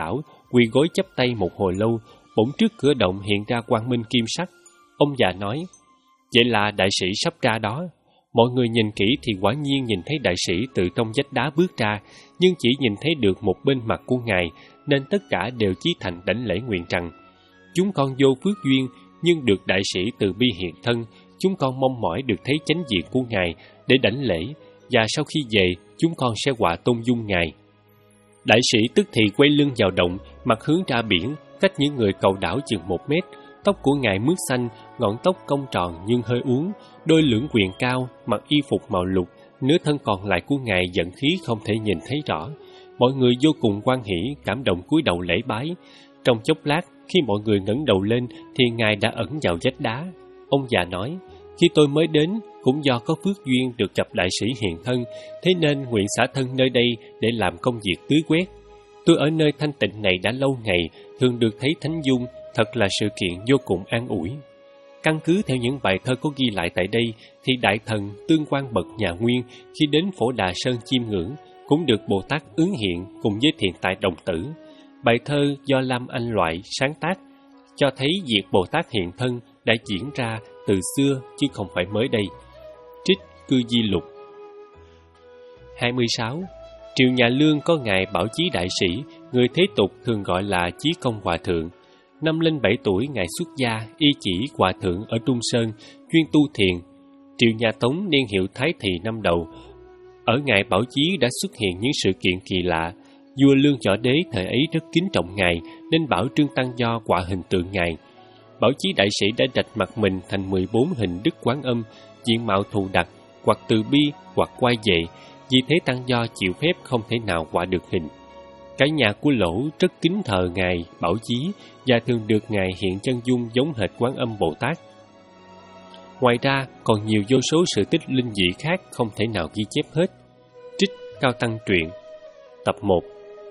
quỳ gối chắp tay một hồi lâu, bỗng trước cửa động hiện ra quang minh kim sắc. Ông già nói, vậy là đại sĩ sắp ra đó. Mọi người nhìn kỹ thì quả nhiên nhìn thấy đại sĩ từ trong vách đá bước ra, nhưng chỉ nhìn thấy được một bên mặt của ngài, nên tất cả đều chí thành đảnh lễ nguyện rằng: chúng con vô phước duyên, nhưng được đại sĩ từ bi hiện thân, chúng con mong mỏi được thấy chánh diện của ngài để đảnh lễ, và sau khi về, chúng con sẽ họa tôn dung ngài. Đại sĩ tức thì quay lưng vào động, mặt hướng ra biển, cách những người cầu đảo chừng một mét. Tóc của ngài mướt xanh, ngọn tóc cong tròn nhưng hơi uốn, đôi lưỡng quyền cao, mặc y phục màu lục, nửa thân còn lại của ngài vận khí không thể nhìn thấy rõ. Mọi người vô cùng hoan hỉ, cảm động cúi đầu lễ bái. Trong chốc lát, khi mọi người ngẩng đầu lên thì ngài đã ẩn vào vách đá. Ông già nói, khi tôi mới đến, cũng do có phước duyên được gặp đại sĩ hiện thân, thế nên nguyện xả thân nơi đây để làm công việc tưới quét. Tôi ở nơi thanh tịnh này đã lâu ngày, thường được thấy thánh dung, thật là sự kiện vô cùng an ủi. Căn cứ theo những bài thơ có ghi lại tại đây, thì đại thần Tương Quan bậc nhà Nguyên khi đến Phổ Đà Sơn chiêm ngưỡng cũng được Bồ Tát ứng hiện cùng với Thiện Tài Đồng Tử. Bài thơ do Lam Anh Loại sáng tác, cho thấy việc Bồ Tát hiện thân đã diễn ra từ xưa chứ không phải mới đây. Trích Cư Di Lục. hai mươi sáu. Triều nhà Lương có ngài Bảo Chí đại sĩ, người thế tục thường gọi là Chí Công Hòa Thượng. Năm lên bảy tuổi, ngài xuất gia, y chỉ Hòa Thượng ở Trung Sơn, chuyên tu thiền. Triều nhà Tống niên hiệu Thái Thị năm đầu, ở ngài Bảo Chí đã xuất hiện những sự kiện kỳ lạ. Vua Lương Võ Đế thời ấy rất kính trọng ngài, nên bảo Trương Tăng Do họa hình tượng ngài. Bảo Chí đại sĩ đã rạch mặt mình thành mười bốn hình Đức Quán Âm, diện mạo thù đặc, hoặc từ bi, hoặc quay về. Vì thế Tăng Do chịu phép không thể nào họa được hình. Cả nhà của Lỗ rất kính thờ ngài Bảo Chí và thường được ngài hiện chân dung giống hệt Quán Âm Bồ Tát. Ngoài ra, còn nhiều vô số sự tích linh dị khác không thể nào ghi chép hết. Trích Cao Tăng Truyện. Tập một.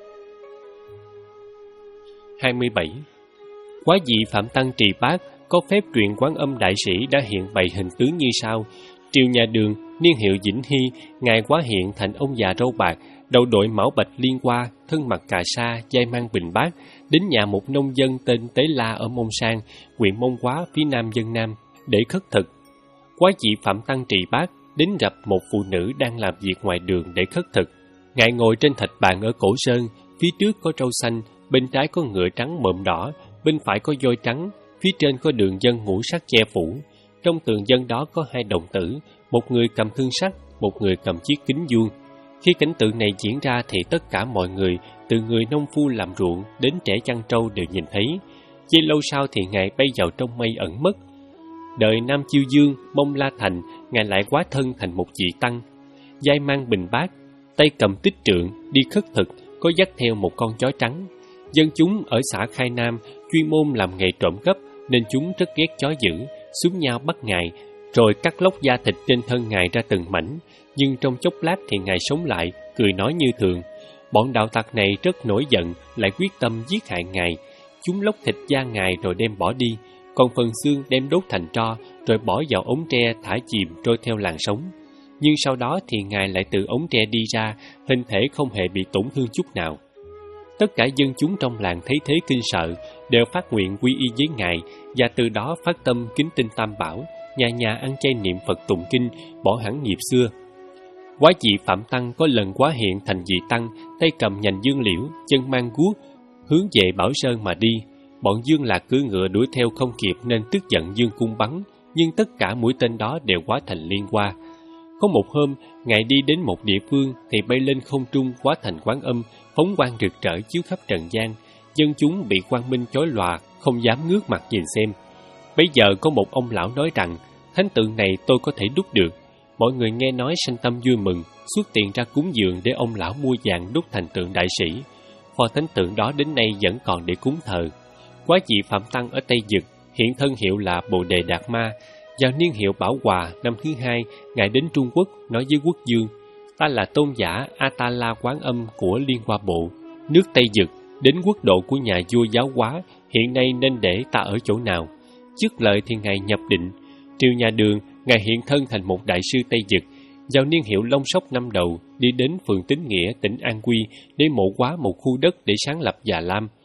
hai mươi bảy. Quá dị Phạm Tăng Trì Bát có phép truyền Quán Âm đại sĩ đã hiện bày hình tướng như sau. Triều nhà Đường, niên hiệu Vĩnh Hy, ngài quá hiện thành ông già râu bạc, đầu đội mão bạch liên hoa, thân mặc cà sa, vai mang bình bát, đến nhà một nông dân tên Tế La ở Mông Sang, huyện Mông Quá, phía nam Vân Nam, để khất thực. Quá dị Phạm Tăng Trì Bát đến gặp một phụ nữ đang làm việc ngoài đường để khất thực. Ngài ngồi trên thạch bàn ở cổ sơn, phía trước có trâu xanh, bên trái có ngựa trắng mộm đỏ, bên phải có voi trắng, phía trên có đường vân ngũ sắc che phủ. Trong tường vân đó có hai đồng tử, một người cầm thương sắt, một người cầm chiếc kính vuông. Khi cảnh tượng này diễn ra thì tất cả mọi người, từ người nông phu làm ruộng đến trẻ chăn trâu đều nhìn thấy. Giây lâu sau thì ngài bay vào trong mây ẩn mất. Đời Nam Chiêu Dương, Mông La Thành, ngài lại hóa thân thành một vị tăng, vai mang bình bát, tay cầm tích trượng, đi khất thực, có dắt theo một con chó trắng. Dân chúng ở xã Khai Nam chuyên môn làm nghề trộm cắp, nên chúng rất ghét chó dữ, xúm nhau bắt ngài, rồi cắt lóc da thịt trên thân ngài ra từng mảnh. Nhưng trong chốc lát thì ngài sống lại, cười nói như thường. Bọn đạo tặc này rất nổi giận, lại quyết tâm giết hại ngài. Chúng lóc thịt da ngài rồi đem bỏ đi, còn phần xương đem đốt thành tro, rồi bỏ vào ống tre thả chìm trôi theo làn sóng. Nhưng sau đó thì ngài lại từ ống tre đi ra, hình thể không hề bị tổn thương chút nào. Tất cả dân chúng trong làng thấy thế kinh sợ, đều phát nguyện quy y với ngài, và từ đó phát tâm kính tinh Tam Bảo, nhà nhà ăn chay niệm Phật tụng kinh, bỏ hẳn nghiệp xưa. Quá dị Phạm Tăng có lần quá hiện thành vị tăng, tay cầm nhành dương liễu, chân mang guốc, hướng về Bảo Sơn mà đi. Bọn Dương Lạc cưỡi ngựa đuổi theo không kịp nên tức giận dương cung bắn, nhưng tất cả mũi tên đó đều hóa thành liên hoa. Có một hôm, ngài đi đến một địa phương thì bay lên không trung hóa thành Quán Âm, phóng quang rực rỡ chiếu khắp trần gian. Dân chúng bị quang minh chói lòa, không dám ngước mặt nhìn xem. Bây giờ có một ông lão nói rằng, thánh tượng này tôi có thể đúc được. Mọi người nghe nói sanh tâm vui mừng, xuất tiền ra cúng dường để ông lão mua vàng đúc thành tượng đại sĩ. Pho thánh tượng đó đến nay vẫn còn để cúng thờ. Quá dị Phạm Tăng ở Tây Dực, hiện thân hiệu là Bồ Đề Đạt Ma. Vào niên hiệu Bảo Hòa năm thứ hai, ngài đến Trung Quốc nói với quốc dương: ta là tôn giả Atala Quán Âm của Liên Hoa Bộ, nước Tây Dực, đến quốc độ của nhà vua Giáo Hóa, hiện nay nên để ta ở chỗ nào? Dứt lời thì ngài nhập định. Triều nhà Đường, ngài hiện thân thành một đại sư Tây Dực. Vào niên hiệu Long Sóc năm đầu, đi đến phường Tín Nghĩa, tỉnh An Quy để mộ hóa một khu đất để sáng lập Già Lam.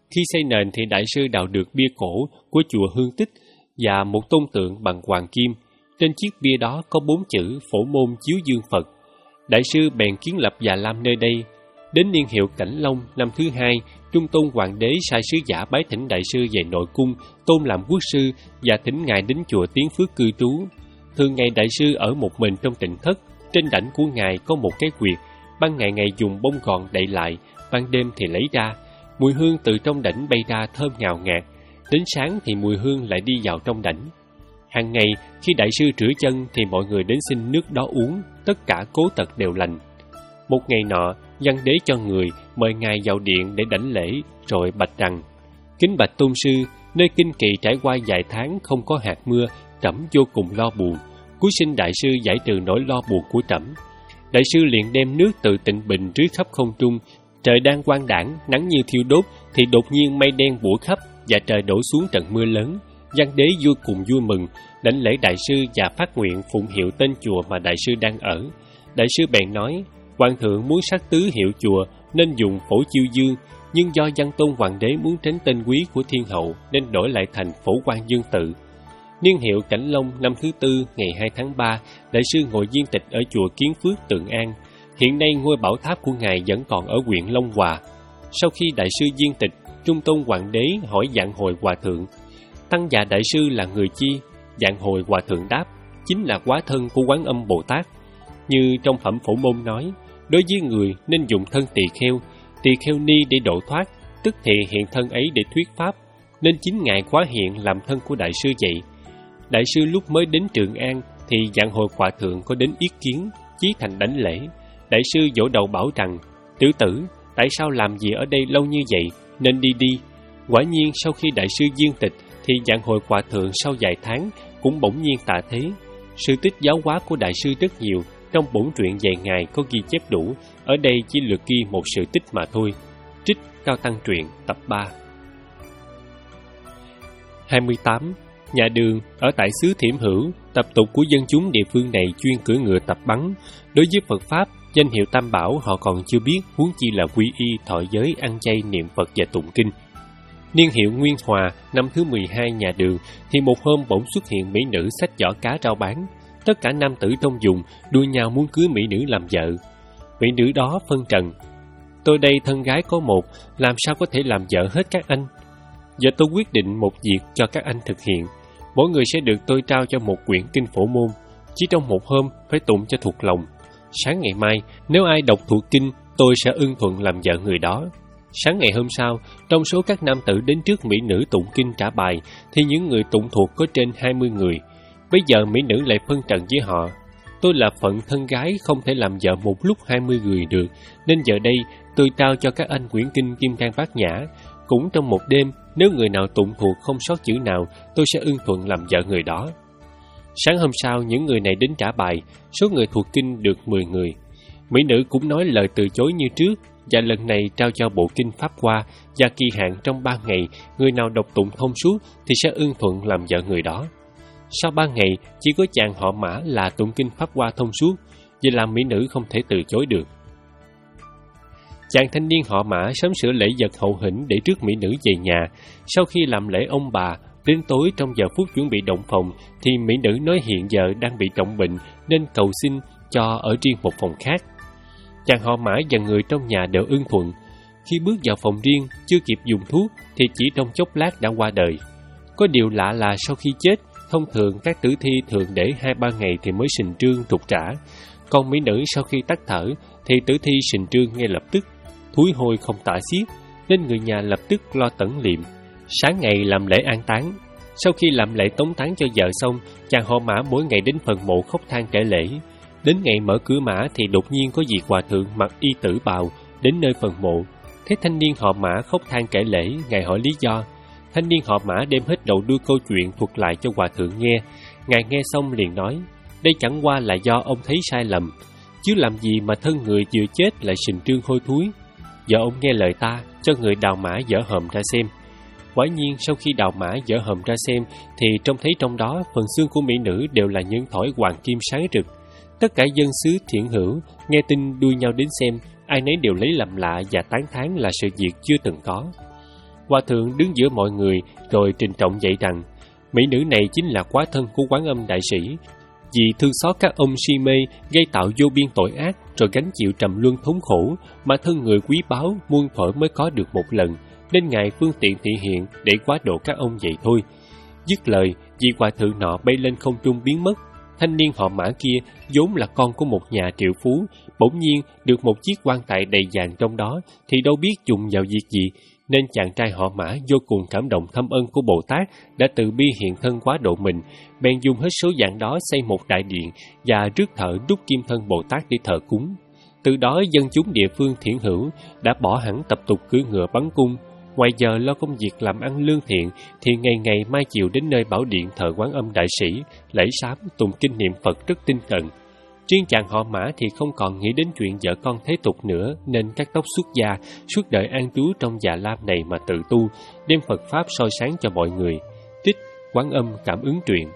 Khi xây nền thì đại sư đào được bia cổ của chùa Hương Tích và một tôn tượng bằng hoàng kim. Trên chiếc bia đó có bốn chữ Phổ Môn Chiếu Dương Phật. Đại sư bèn kiến lập Già Lam nơi đây. Đến niên hiệu Cảnh Long năm thứ hai, Trung Tôn Hoàng đế sai sứ giả bái thỉnh đại sư về nội cung, tôn làm quốc sư và thỉnh ngài đến chùa Tiến Phước cư trú. Thường ngày đại sư ở một mình trong tịnh thất. Trên đảnh của ngài có một cái quyệt, ban ngày ngài dùng bông gòn đậy lại, ban đêm thì lấy ra. Mùi hương từ trong đảnh bay ra thơm ngào ngạt. Đến sáng thì mùi hương lại đi vào trong đảnh. Hàng ngày khi đại sư rửa chân thì mọi người đến xin nước đó uống, tất cả cố tật đều lành. Một ngày nọ, văn đế cho người mời ngài vào điện để đảnh lễ, rồi bạch rằng: kính bạch tôn sư, nơi kinh kỳ trải qua vài tháng không có hạt mưa, trẫm vô cùng lo buồn. Cúi xin đại sư giải trừ nỗi lo buồn của trẫm. Đại sư liền đem nước từ Tịnh Bình rưới khắp không trung. Trời đang quang đãng, nắng như thiêu đốt, thì đột nhiên mây đen phủ khắp và trời đổ xuống trận mưa lớn. Văn đế vô cùng vui mừng, đảnh lễ đại sư và phát nguyện phụng hiệu tên chùa mà đại sư đang ở. Đại sư bèn nói: hoàng thượng muốn sắc tứ hiệu chùa nên dùng Phổ Chiêu Dương, nhưng do Văn Tôn Hoàng đế muốn tránh tên quý của thiên hậu nên đổi lại thành Phổ Quang Dương tự. Niên hiệu Cảnh Long năm thứ tư, ngày hai tháng ba, đại sư ngồi viên tịch ở chùa Kiến Phước, Tượng An. Hiện nay ngôi bảo tháp của ngài vẫn còn ở huyện Long Hòa. Sau khi đại sư viên tịch, Trung Tôn Hoàng đế hỏi Vạn Hồi Hòa thượng: tăng già đại sư là người chi? Vạn Hồi Hòa thượng đáp: chính là hóa thân của Quán Âm Bồ Tát. Như trong phẩm Phổ Môn nói, đối với người nên dùng thân tỳ kheo, tỳ kheo ni để độ thoát, tức thì hiện thân ấy để thuyết pháp, nên chính ngài quá hiện làm thân của đại sư vậy. Đại sư lúc mới đến Trường An thì Vạn Hồi Hòa thượng có đến ý kiến, chí thành đảnh lễ. Đại sư vỗ đầu bảo rằng: tiểu tử, tại sao làm gì ở đây lâu như vậy, nên đi đi. Quả nhiên sau khi đại sư viên tịch thì Vạn Hồi Hòa thượng sau vài tháng cũng bỗng nhiên tạ thế. Sự tích giáo hóa của đại sư rất nhiều, trong bổn truyện về ngài có ghi chép đủ, ở đây chỉ lược ghi một sự tích mà thôi. Trích Cao Tăng truyện tập ba. hai mươi tám. Nhà Đường ở tại xứ Thiểm Hữu, tập tục của dân chúng địa phương này chuyên cưỡi ngựa tập bắn. Đối với Phật pháp, danh hiệu Tam Bảo họ còn chưa biết, huống chi là quy y, thọ giới, ăn chay, niệm Phật và tụng kinh. Niên hiệu Nguyên Hòa năm thứ mười hai Nhà Đường thì một hôm bỗng xuất hiện mỹ nữ xách giỏ cá rao bán. Tất cả nam tử trong vùng đua nhau muốn cưới mỹ nữ làm vợ. Mỹ nữ đó phân trần: tôi đây thân gái có một, làm sao có thể làm vợ hết các anh? Giờ tôi quyết định một việc cho các anh thực hiện. Mỗi người sẽ được tôi trao cho một quyển kinh Phổ Môn, chỉ trong một hôm phải tụng cho thuộc lòng. Sáng ngày mai, nếu ai đọc thuộc kinh, tôi sẽ ưng thuận làm vợ người đó. Sáng ngày hôm sau, trong số các nam tử đến trước mỹ nữ tụng kinh trả bài, thì những người tụng thuộc có trên hai mươi người. Bây giờ mỹ nữ lại phân trần với họ: tôi là phận thân gái không thể làm vợ một lúc hai mươi người được, nên giờ đây tôi trao cho các anh quyển kinh Kim Cang Bát Nhã. Cũng trong một đêm, nếu người nào tụng thuộc không sót chữ nào, tôi sẽ ưng thuận làm vợ người đó. Sáng hôm sau, những người này đến trả bài, số người thuộc kinh được mười người. Mỹ nữ cũng nói lời từ chối như trước, và lần này trao cho bộ kinh Pháp Hoa, và kỳ hạn trong ba ngày, người nào đọc tụng thông suốt thì sẽ ưng thuận làm vợ người đó. Sau ba ngày, chỉ có chàng họ Mã là tụng kinh Pháp Hoa thông suốt, vậy làm mỹ nữ không thể từ chối được. Chàng thanh niên họ Mã sớm sửa lễ vật hậu hĩnh để rước mỹ nữ về nhà. Sau khi làm lễ ông bà, đến tối trong giờ phút chuẩn bị động phòng, thì mỹ nữ nói hiện giờ đang bị trọng bệnh nên cầu xin cho ở riêng một phòng khác. Chàng họ Mã và người trong nhà đều ưng thuận. Khi bước vào phòng riêng, chưa kịp dùng thuốc thì chỉ trong chốc lát đã qua đời. Có điều lạ là sau khi chết, thông thường các tử thi thường để hai ba ngày thì mới sình trương trục trã. Còn mỹ nữ sau khi tắt thở thì tử thi sình trương ngay lập tức, thúi hôi không tả xiết, nên người nhà lập tức lo tẩn liệm. Sáng ngày làm lễ an táng. Sau khi làm lễ tống táng cho vợ xong, chàng họ Mã mỗi ngày đến phần mộ khóc than kể lễ. Đến ngày mở cửa mã thì đột nhiên có vị hòa thượng mặc y tử bào đến nơi phần mộ. Thấy thanh niên họ Mã khóc than kể lễ, ngài hỏi lý do. Thanh niên họ Mã đem hết đầu đuôi câu chuyện thuật lại cho hòa thượng nghe. Ngài nghe xong liền nói: đây chẳng qua là do ông thấy sai lầm, chứ làm gì mà thân người vừa chết lại sình trương hôi thúi. Giờ ông nghe lời ta, cho người đào mã dở hòm ra xem. Quả nhiên sau khi đào mã dở hòm ra xem thì trông thấy trong đó phần xương của mỹ nữ đều là những thỏi hoàng kim sáng rực. Tất cả dân xứ Thiểm Hữu nghe tin đuôi nhau đến xem, ai nấy đều lấy làm lạ và tán thán là sự việc chưa từng có. Hòa thượng đứng giữa mọi người rồi trình trọng dạy rằng mỹ nữ này chính là quá thân của Quán Âm Đại Sĩ, vì thương xót các ông si mê gây tạo vô biên tội ác rồi gánh chịu trầm luân thống khổ mà thân người quý báu muôn thuở mới có được một lần, nên ngài phương tiện thị hiện để quá độ các ông vậy thôi. Dứt lời, vị hòa thượng nọ bay lên không trung biến mất. Thanh niên họ Mã kia vốn là con của một nhà triệu phú, bỗng nhiên được một chiếc quan tài đầy vàng trong đó thì đâu biết dùng vào việc gì, nên chàng trai họ Mã vô cùng cảm động thâm ân của Bồ Tát đã từ bi hiện thân quá độ mình, bèn dùng hết số vàng đó xây một đại điện và rước thợ đúc kim thân Bồ Tát để thờ cúng. Từ đó dân chúng địa phương thiện hữu đã bỏ hẳn tập tục cưỡi ngựa bắn cung. Ngoài giờ lo công việc làm ăn lương thiện thì ngày ngày mai chiều đến nơi bảo điện thờ Quán Âm Đại Sĩ, lễ sám tụng kinh niệm Phật rất tinh cận. Riêng chàng họ Mã thì không còn nghĩ đến chuyện vợ con thế tục nữa, nên cắt tóc xuất gia, suốt đời an trú trong Già Lam này mà tự tu, đem Phật Pháp soi sáng cho mọi người. Trích Quán Âm Cảm Ứng Truyện.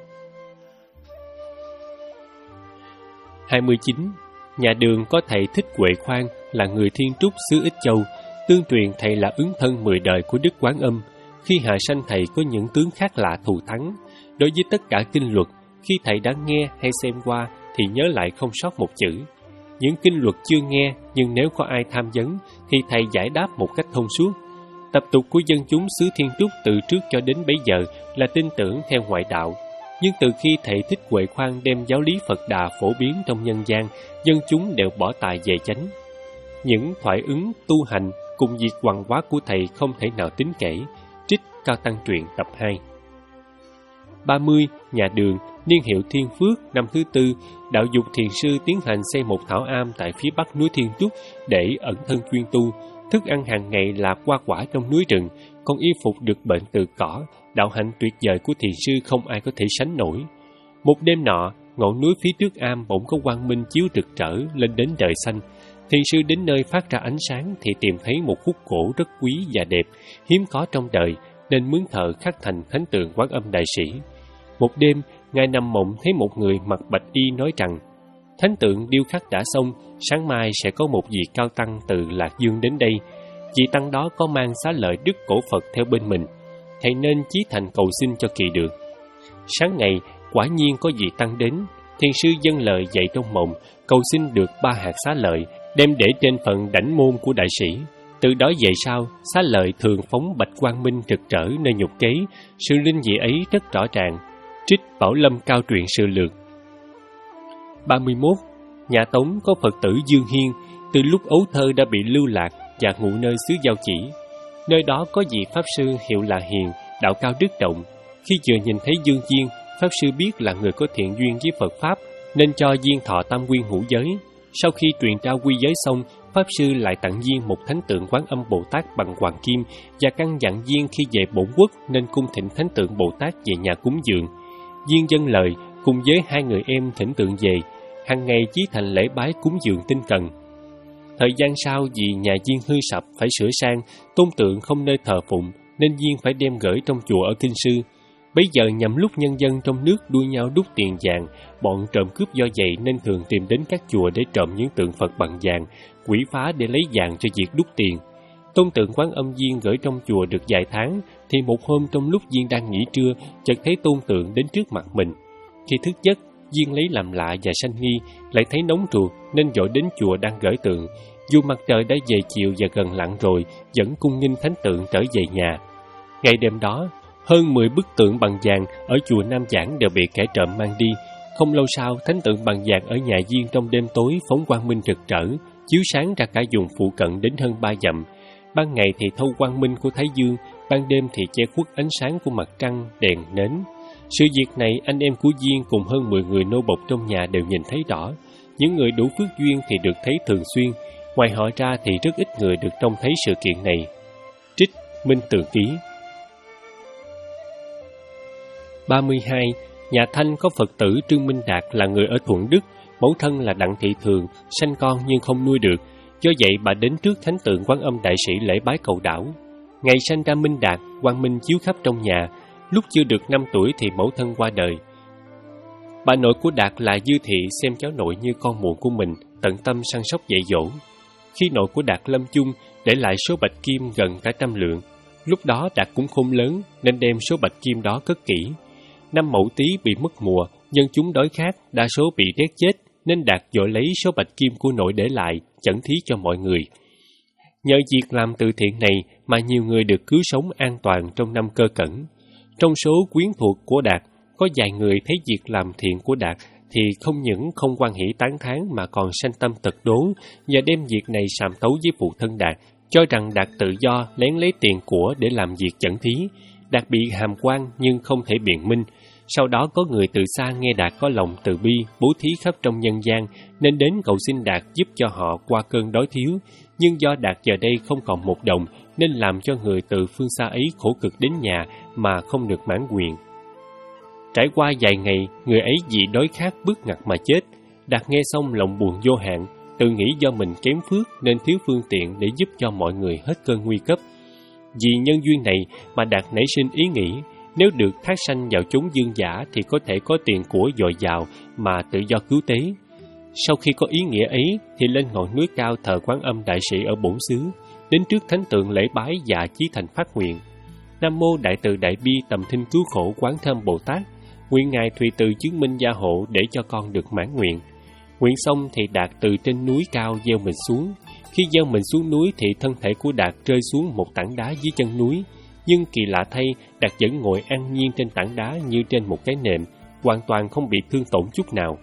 hai mươi chín. Nhà Đường có thầy Thích Huệ Khoan là người Thiên Trúc xứ Ích Châu, tương truyền thầy là ứng thân mười đời của Đức Quán Âm. Khi hạ sanh thầy có những tướng khác lạ thù thắng. Đối với tất cả kinh luật, khi thầy đã nghe hay xem qua thì nhớ lại không sót một chữ. Những kinh luật chưa nghe nhưng nếu có ai tham vấn thì thầy giải đáp một cách thông suốt. Tập tục của dân chúng xứ Thiên Trúc từ trước cho đến bấy giờ là tin tưởng theo ngoại đạo. Nhưng từ khi thầy Thích Huệ Khoan đem giáo lý Phật Đà phổ biến trong nhân gian, dân chúng đều bỏ tài về chánh. Những thoại ứng tu hành cùng việc hoằng hóa của thầy không thể nào tính kể. Trích Cao Tăng Truyện tập hai. ba mươi. Nhà Đường, niên hiệu Thiên Phước, năm thứ tư, đạo dục thiền sư tiến hành xây một thảo am tại phía bắc núi Thiên Trúc để ẩn thân chuyên tu. Thức ăn hàng ngày là hoa quả trong núi rừng, còn y phục được bệnh từ cỏ. Đạo hạnh tuyệt vời của thiền sư không ai có thể sánh nổi. Một đêm nọ, ngọn núi phía trước am bỗng có quang minh chiếu rực rỡ lên đến trời xanh. Thiền sư đến nơi phát ra ánh sáng thì tìm thấy một khúc cổ rất quý và đẹp, hiếm có trong đời, nên mướn thợ khắc thành thánh tượng Quán Âm Đại Sĩ. Một đêm, ngài nằm mộng thấy một người mặc bạch y nói rằng: thánh tượng điêu khắc đã xong, sáng mai sẽ có một vị cao tăng từ Lạc Dương đến đây. Vị tăng đó có mang xá lợi đức cổ Phật theo bên mình, thầy nên chí thành cầu xin cho kỳ được. Sáng ngày, quả nhiên có vị tăng đến. Thiền sư dâng lời dạy trong mộng, cầu xin được ba hạt xá lợi, đem để trên phần đảnh môn của đại sĩ. Từ đó về sau, xá lợi thường phóng bạch quang minh rực rỡ nơi nhục kế, sự linh dị ấy rất rõ ràng. Trích Bảo Lâm Cao Truyện Sự Lược. ba mươi mốt. Nhà Tống có Phật tử Dương Hiên, từ lúc ấu thơ đã bị lưu lạc và ngụ nơi xứ Giao Chỉ. Nơi đó có vị Pháp Sư hiệu là Hiền, đạo cao đức trọng. Khi vừa nhìn thấy Dương Diên, Pháp Sư biết là người có thiện duyên với Phật Pháp, nên cho Diên thọ tam nguyên hữu giới. Sau khi truyền trao quy giới xong, Pháp Sư lại tặng Diên một thánh tượng Quán Âm Bồ Tát bằng hoàng kim và căn dặn Diên khi về bổn quốc nên cung thỉnh thánh tượng Bồ Tát về nhà cúng dường. Diên dâng lời cùng với hai người em thỉnh tượng về, hàng ngày chí thành lễ bái cúng dường tinh cần. Thời gian sau, vì nhà Diên hư sập phải sửa sang, tôn tượng không nơi thờ phụng nên Diên phải đem gửi trong chùa ở Kinh Sư. Bấy giờ nhằm lúc nhân dân trong nước đua nhau đúc tiền vàng, bọn trộm cướp do vậy nên thường tìm đến các chùa để trộm những tượng Phật bằng vàng, quỷ phá để lấy vàng cho việc đúc tiền. Tôn tượng Quán Âm Diên gửi trong chùa được vài tháng, thì một hôm trong lúc Diên đang nghỉ trưa, chợt thấy tôn tượng đến trước mặt mình. Khi thức giấc, Diên lấy làm lạ và sanh nghi, lại thấy nóng ruột nên vội đến chùa đang gửi tượng. Dù mặt trời đã về chiều và gần lặn rồi, vẫn cung nghinh thánh tượng trở về nhà. Ngày đêm đó, hơn mười bức tượng bằng vàng ở chùa Nam Giảng đều bị kẻ trộm mang đi. Không lâu sau, thánh tượng bằng vàng ở nhà Diên trong đêm tối phóng quang minh rực rỡ, chiếu sáng ra cả vùng phụ cận đến hơn ba dặm. Ban ngày thì thâu quang minh của Thái Dương, ban đêm thì che khuất ánh sáng của mặt trăng, đèn, nến. Sự việc này anh em của Diên cùng hơn mười người nô bộc trong nhà đều nhìn thấy rõ. Những người đủ phước duyên thì được thấy thường xuyên, ngoài họ ra thì rất ít người được trông thấy sự kiện này. Trích Minh Tường Ký. ba mươi hai. Nhà Thanh có Phật tử Trương Minh Đạt là người ở Thuận Đức, mẫu thân là Đặng Thị Thường, sanh con nhưng không nuôi được. Do vậy bà đến trước thánh tượng Quán Âm Đại Sĩ lễ bái cầu đảo. Ngày sanh ra Minh Đạt, quang minh chiếu khắp trong nhà. Lúc chưa được năm tuổi thì mẫu thân qua đời. Bà nội của Đạt là Dư Thị xem cháu nội như con muộn của mình, tận tâm săn sóc dạy dỗ. Khi nội của Đạt lâm chung, để lại số bạch kim gần cả trăm lượng. Lúc đó Đạt cũng không lớn nên đem số bạch kim đó cất kỹ. Năm Mậu Tý bị mất mùa, dân chúng đói khát, đa số bị rét chết, nên Đạt vội lấy số bạch kim của nội để lại, chẩn thí cho mọi người. Nhờ việc làm từ thiện này mà nhiều người được cứu sống an toàn trong năm Cơ Cẩn. Trong số quyến thuộc của Đạt, có vài người thấy việc làm thiện của Đạt thì không những không hoan hỷ tán thán mà còn sanh tâm tật đố và đem việc này sàm tấu với phụ thân Đạt, cho rằng Đạt tự do lén lấy tiền của để làm việc chẩn thí. Đạt bị hàm quan nhưng không thể biện minh. Sau đó có người từ xa nghe Đạt có lòng từ bi, bố thí khắp trong nhân gian, nên đến cầu xin Đạt giúp cho họ qua cơn đói thiếu. Nhưng do Đạt giờ đây không còn một đồng, nên làm cho người từ phương xa ấy khổ cực đến nhà mà không được mãn nguyện. Trải qua vài ngày, người ấy vì đói khát bức ngặt mà chết. Đạt nghe xong lòng buồn vô hạn, tự nghĩ do mình kém phước nên thiếu phương tiện để giúp cho mọi người hết cơn nguy cấp. Vì nhân duyên này mà Đạt nảy sinh ý nghĩ, nếu được thác sanh vào chốn dương giả thì có thể có tiền của dồi dào mà tự do cứu tế. Sau khi có ý nghĩa ấy thì lên ngọn núi cao thờ Quán Âm Đại Sĩ ở bổn xứ, đến trước thánh tượng lễ bái và chí thành phát nguyện: Nam mô Đại Từ Đại Bi Tầm Thinh Cứu Khổ Quán Thâm Bồ Tát, nguyện ngài Thùy Từ chứng minh gia hộ để cho con được mãn nguyện. Nguyện xong thì Đạt từ trên núi cao gieo mình xuống. Khi gieo mình xuống núi thì thân thể của Đạt rơi xuống một tảng đá dưới chân núi. Nhưng kỳ lạ thay, Đạt vẫn ngồi an nhiên trên tảng đá như trên một cái nệm, hoàn toàn không bị thương tổn chút nào.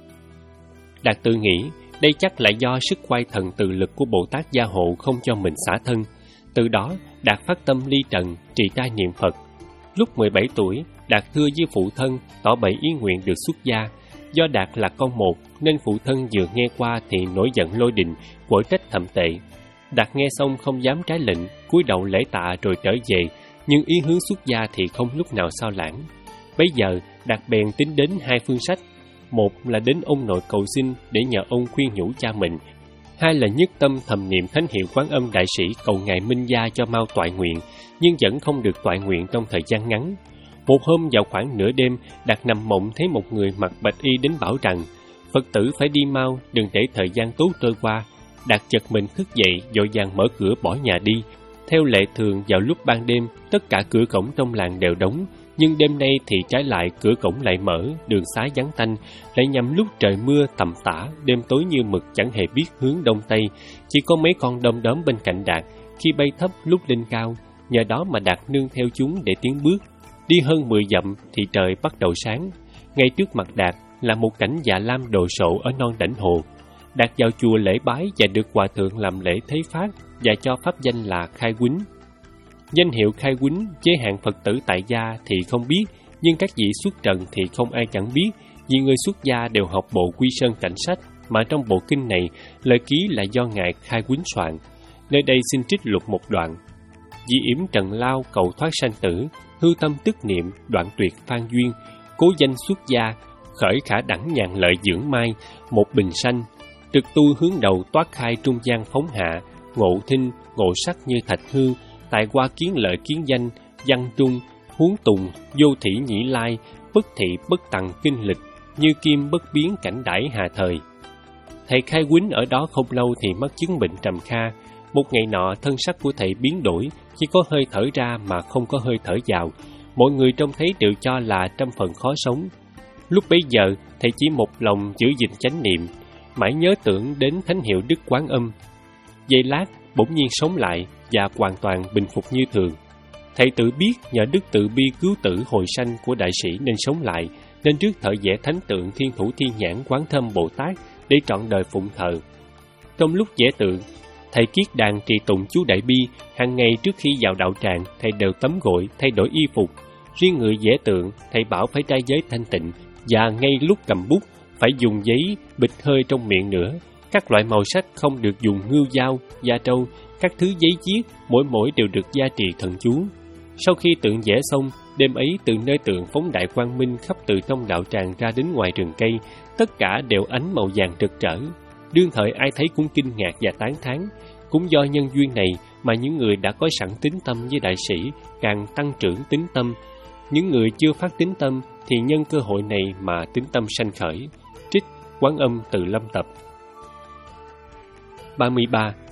Đạt tự nghĩ, đây chắc là do sức quay thần từ lực của Bồ Tát gia hộ không cho mình xả thân. Từ đó, Đạt phát tâm ly trần, trì trai niệm Phật. Lúc mười bảy tuổi, Đạt thưa với phụ thân, tỏ bày ý nguyện được xuất gia. Do Đạt là con một, nên phụ thân vừa nghe qua thì nổi giận lôi đình, quở trách thậm tệ. Đạt nghe xong không dám trái lệnh, cúi đầu lễ tạ rồi trở về, nhưng ý hướng xuất gia thì không lúc nào sao lãng. Bấy giờ, Đạt bèn tính đến hai phương sách. Một là đến ông nội cầu xin để nhờ ông khuyên nhủ cha mình. Hai là nhất tâm thầm niệm thánh hiệu Quán Âm Đại Sĩ cầu ngài Minh Gia cho mau toại nguyện, nhưng vẫn không được toại nguyện trong thời gian ngắn. Một hôm vào khoảng nửa đêm, Đạt nằm mộng thấy một người mặc bạch y đến bảo rằng Phật tử phải đi mau, đừng để thời gian tốt trôi qua. Đạt chợt mình thức dậy, vội vàng mở cửa bỏ nhà đi. Theo lệ thường vào lúc ban đêm, tất cả cửa cổng trong làng đều đóng, nhưng đêm nay thì trái lại cửa cổng lại mở, đường xá vắng tanh, lại nhằm lúc trời mưa tầm tã, đêm tối như mực chẳng hề biết hướng đông tây, chỉ có mấy con đom đóm bên cạnh Đạt, khi bay thấp lúc lên cao, nhờ đó mà Đạt nương theo chúng để tiến bước. Đi hơn mười dặm thì trời bắt đầu sáng. Ngay trước mặt Đạt là một cảnh Dạ Lam đồ sộ ở non đảnh hồ. Đạt vào chùa lễ bái và được hòa thượng làm lễ thế phát và cho pháp danh là Khai Quýnh. Danh hiệu Khai Quýnh giới hạn Phật tử tại gia thì không biết, nhưng các vị xuất trần thì không ai chẳng biết, vì người xuất gia đều học bộ Quy Sơn Cảnh Sách, mà trong bộ kinh này lời ký là do ngài Khai Quýnh soạn. Nơi đây xin trích lục một đoạn: Vì yểm trần lao cầu thoát sanh tử, hư tâm tức niệm đoạn tuyệt phan duyên, cố danh xuất gia khởi khả đẳng nhàn lợi dưỡng mai, một bình sanh trực tu hướng đầu toát khai trung gian phóng hạ, ngộ thinh ngộ sắc như thạch hư, tại qua kiến lợi kiến danh, văn trung huống tùng vô thị nhĩ lai, bất thị bất tằng kinh lịch, như kim bất biến cảnh đãi hà thời. Thầy Khai Quýnh ở đó không lâu thì mắc chứng bệnh trầm kha. Một ngày nọ thân sắc của thầy biến đổi, chỉ có hơi thở ra mà không có hơi thở vào. Mọi người trông thấy đều cho là trăm phần khó sống. Lúc bấy giờ thầy chỉ một lòng giữ gìn chánh niệm, mãi nhớ tưởng đến thánh hiệu Đức Quán Âm. Giây lát bỗng nhiên sống lại và hoàn toàn bình phục như thường. Thầy tự biết nhờ đức tự bi cứu tử hồi sanh của đại sĩ nên sống lại, nên trước thợ vẽ thánh tượng Thiên Thủ Thiên Nhãn Quán Thâm Bồ Tát để trọn đời phụng thờ. Trong lúc vẽ tượng, thầy kiết đàn trì tụng chú Đại Bi. Hàng ngày trước khi vào đạo tràng, thầy đều tắm gội, thay đổi y phục. Riêng người vẽ tượng, thầy bảo phải trai giới thanh tịnh, và ngay lúc cầm bút phải dùng giấy bịt hơi trong miệng nữa. Các loại màu sắc không được dùng ngưu dao, da trâu, các thứ giấy viết, mỗi mỗi đều được gia trì thần chú. Sau khi tượng vẽ xong, đêm ấy từ nơi tượng phóng đại quang minh khắp từ trong đạo tràng ra đến ngoài rừng cây, tất cả đều ánh màu vàng rực rỡ. Đương thời ai thấy cũng kinh ngạc và tán thán. Cũng do nhân duyên này mà những người đã có sẵn tín tâm với đại sĩ càng tăng trưởng tín tâm. Những người chưa phát tín tâm thì nhân cơ hội này mà tín tâm sanh khởi. Trích Quán Âm Từ Lâm Tập. ba mươi ba.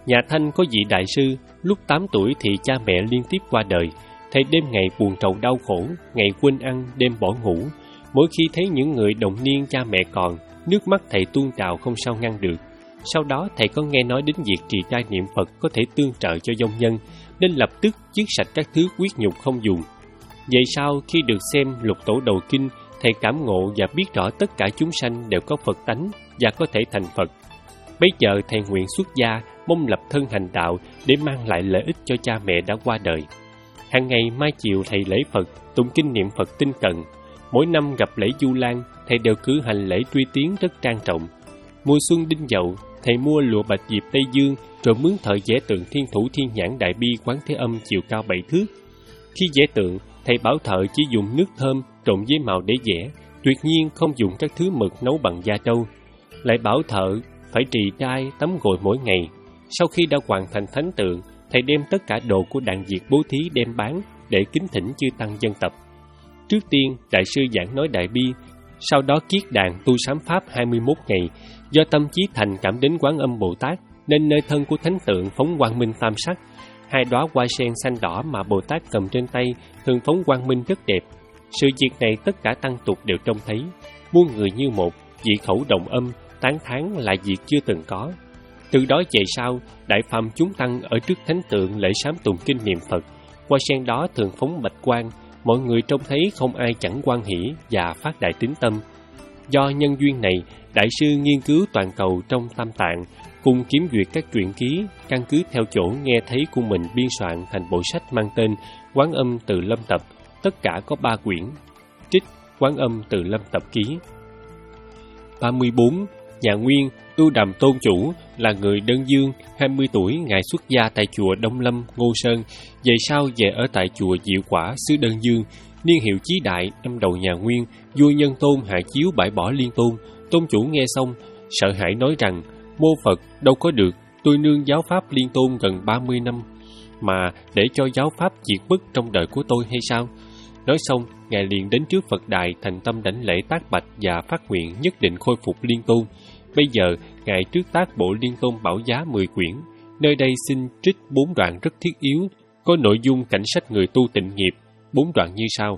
Nhà Thanh có vị đại sư, lúc tám tuổi thì cha mẹ liên tiếp qua đời. Thầy đêm ngày buồn rầu đau khổ, ngày quên ăn, đêm bỏ ngủ. Mỗi khi thấy những người đồng niên cha mẹ còn, nước mắt thầy tuôn trào không sao ngăn được. Sau đó thầy có nghe nói đến việc trì trai niệm Phật có thể tương trợ cho vong nhân, nên lập tức dứt sạch các thứ quyết nhục không dùng. Vậy sau khi được xem Lục Tổ Đầu Kinh, thầy cảm ngộ và biết rõ tất cả chúng sanh đều có Phật tánh và có thể thành Phật. Bây giờ thầy nguyện xuất gia, mong lập thân hành đạo để mang lại lợi ích cho cha mẹ đã qua đời. Hàng ngày mai chiều thầy lễ Phật, tụng kinh niệm Phật tinh cận. Mỗi năm gặp lễ Vu Lan, thầy đều cử hành lễ truy tiến rất trang trọng. Mùa xuân Đinh Dậu, thầy mua lụa bạch diệp Tây Dương, rồi mướn thợ vẽ tượng Thiên Thủ Thiên Nhãn Đại Bi Quán Thế Âm chiều cao bảy thước. Khi vẽ tượng, thầy bảo thợ chỉ dùng nước thơm trộn với màu để vẽ, tuyệt nhiên không dùng các thứ mực nấu bằng da trâu. Lại bảo thợ phải trì trai tắm gội mỗi ngày. Sau khi đã hoàn thành thánh tượng, thầy đem tất cả đồ của đàn Việt bố thí đem bán để kính thỉnh chư tăng dân tập. Trước tiên, đại sư giảng nói Đại Bi, sau đó kiết đàn tu sám pháp hai mươi mốt ngày. Do tâm trí thành cảm đến Quán Âm Bồ Tát, nên nơi thân của thánh tượng phóng quang minh tam sắc. Hai đóa hoa sen xanh đỏ mà Bồ Tát cầm trên tay thường phóng quang minh rất đẹp. Sự việc này tất cả tăng tục đều trông thấy. Muôn người như một, dị khẩu đồng âm, tán thán là việc chưa từng có. Từ đó về sau, đại phàm chúng tăng ở trước thánh tượng lễ sám tụng kinh niệm Phật. Hoa sen đó thường phóng bạch quang, mọi người trông thấy không ai chẳng hoan hỷ và phát đại tín tâm. Do nhân duyên này, đại sư nghiên cứu toàn cầu trong Tam Tạng, cùng kiểm duyệt các truyện ký, căn cứ theo chỗ nghe thấy của mình biên soạn thành bộ sách mang tên Quán Âm Từ Lâm Tập, tất cả có ba quyển. Trích Quán Âm Từ Lâm Tập ký. ba mươi bốn. Nhà Nguyên, Tu Đàm Tôn Chủ là người đơn dương, hai mươi tuổi, ngài xuất gia tại chùa Đông Lâm, Ngô Sơn, về sau về ở tại chùa Diệu Quả, xứ Đơn Dương. Niên hiệu Chí Đại, năm đầu nhà Nguyên, vua Nhân Tôn hạ chiếu bãi bỏ Liên Tôn. Tôn Chủ nghe xong, sợ hãi nói rằng, mô Phật đâu có được, tôi nương giáo pháp Liên Tôn gần ba mươi năm, mà để cho giáo pháp diệt mất trong đời của tôi hay sao? Nói xong, ngài liền đến trước Phật đài thành tâm đảnh lễ tác bạch và phát nguyện nhất định khôi phục Liên Tôn. Bây giờ, ngài trước tác bộ Liên Tôn Bảo Giá mười quyển. Nơi đây xin trích bốn đoạn rất thiết yếu, có nội dung cảnh sách người tu tịnh nghiệp. Bốn đoạn như sau.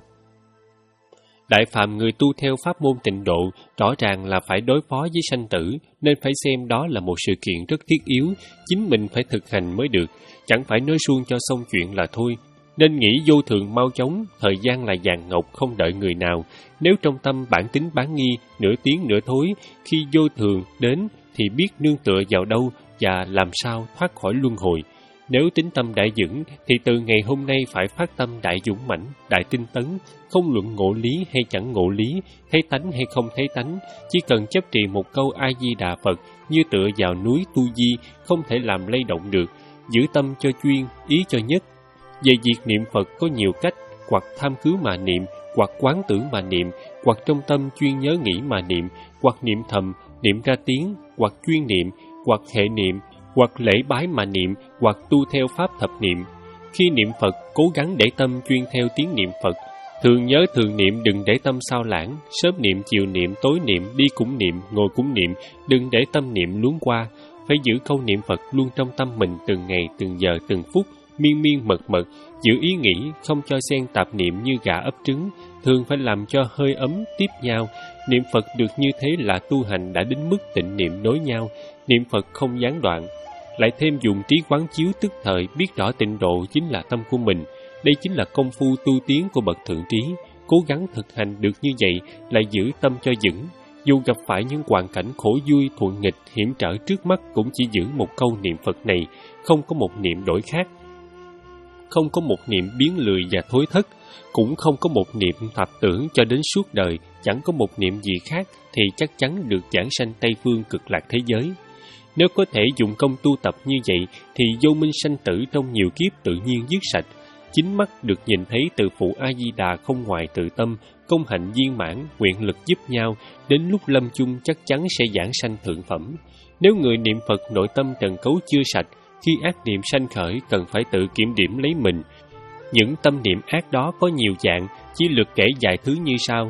Đại phàm người tu theo pháp môn tịnh độ, rõ ràng là phải đối phó với sanh tử, nên phải xem đó là một sự kiện rất thiết yếu, chính mình phải thực hành mới được, chẳng phải nói suông cho xong chuyện là thôi. Nên nghĩ vô thường mau chóng, thời gian là vàng ngọc không đợi người nào. Nếu trong tâm bản tính bán nghi, nửa tiếng nửa thối, khi vô thường đến thì biết nương tựa vào đâu và làm sao thoát khỏi luân hồi. Nếu tính tâm đại vững thì từ ngày hôm nay phải phát tâm đại dũng mãnh, đại tinh tấn, không luận ngộ lý hay chẳng ngộ lý, thấy tánh hay không thấy tánh, chỉ cần chấp trì một câu A Di Đà Phật như tựa vào núi tu di, không thể làm lay động được, giữ tâm cho chuyên, ý cho nhất. Về việc niệm Phật có nhiều cách, hoặc tham cứu mà niệm, hoặc quán tưởng mà niệm, hoặc trong tâm chuyên nhớ nghĩ mà niệm, hoặc niệm thầm, niệm ra tiếng, hoặc chuyên niệm, hoặc hệ niệm, hoặc lễ bái mà niệm, hoặc tu theo pháp thập niệm. Khi niệm Phật, cố gắng để tâm chuyên theo tiếng niệm Phật. Thường nhớ thường niệm, đừng để tâm sao lãng, sớm niệm, chiều niệm, tối niệm, đi cũng niệm, ngồi cũng niệm, đừng để tâm niệm luống qua. Phải giữ câu niệm Phật luôn trong tâm mình từng ngày, từng giờ, từng phút, miên miên mật mật, giữ ý nghĩ, không cho xen tạp niệm như gà ấp trứng, thường phải làm cho hơi ấm tiếp nhau. Niệm Phật được như thế là tu hành đã đến mức tịnh niệm nối nhau, niệm Phật không gián đoạn. Lại thêm dùng trí quán chiếu tức thời, biết rõ tịnh độ chính là tâm của mình. Đây chính là công phu tu tiến của bậc thượng trí. Cố gắng thực hành được như vậy là giữ tâm cho vững. Dù gặp phải những hoàn cảnh khổ vui, thuận nghịch, hiểm trở trước mắt cũng chỉ giữ một câu niệm Phật này, không có một niệm đổi khác. Không có một niệm biến lười và thối thất, cũng không có một niệm tạp tưởng cho đến suốt đời, chẳng có một niệm gì khác thì chắc chắn được giảng sanh Tây Phương cực lạc thế giới. Nếu có thể dùng công tu tập như vậy thì vô minh sanh tử trong nhiều kiếp tự nhiên dứt sạch. Chính mắt được nhìn thấy từ phụ A-di-đà không ngoài tự tâm, công hạnh viên mãn, nguyện lực giúp nhau, đến lúc lâm chung chắc chắn sẽ giảng sanh thượng phẩm. Nếu người niệm Phật nội tâm trần cấu chưa sạch, khi ác niệm sanh khởi cần phải tự kiểm điểm lấy mình. Những tâm niệm ác đó có nhiều dạng, chỉ lược kể vài thứ như sau.